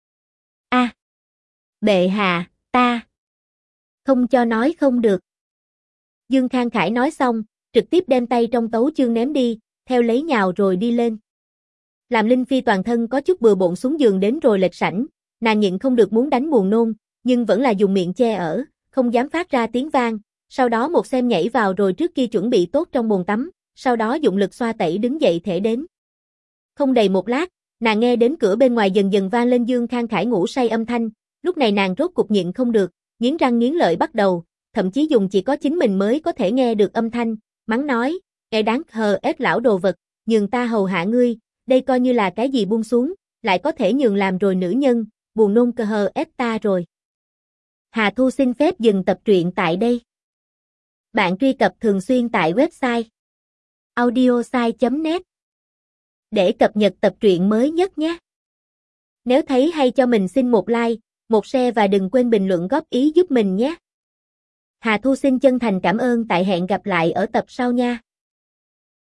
Bệ hạ, ta không cho nói không được. Dương Khang Khải nói xong, trực tiếp đem tay trong tấu chương ném đi, theo lấy nhào rồi đi lên. Làm Linh Phi toàn thân có chút bừa bộn xuống giường đến rồi lệch sảnh, nàng nhịn không được muốn đánh buồn nôn, nhưng vẫn là dùng miệng che ở, không dám phát ra tiếng vang, sau đó một xem nhảy vào rồi trước kia chuẩn bị tốt trong bồn tắm, sau đó dụng lực xoa tẩy đứng dậy thể đến. Không đầy một lát, nàng nghe đến cửa bên ngoài dần dần vang lên Dương Khang Khải ngủ say âm thanh, lúc này nàng rốt cục nhịn không được, nghiến răng nghiến lợi bắt đầu, thậm chí dùng chỉ có chính mình mới có thể nghe được âm thanh, mắng nói, cái đáng hờ ép lão đồ vật, nhường ta hầu hạ ngươi, đây coi như là cái gì buông xuống, lại có thể nhường làm rồi nữ nhân, buồn nôn cơ hờ ép ta rồi. Hà Thu xin phép dừng tập truyện tại đây. Bạn truy cập thường xuyên tại website audiosai.net để cập nhật tập truyện mới nhất nhé. Nếu thấy hay cho mình xin một like, một share và đừng quên bình luận góp ý giúp mình nhé. Hà Thu xin chân thành cảm ơn, tại hẹn gặp lại ở tập sau nha.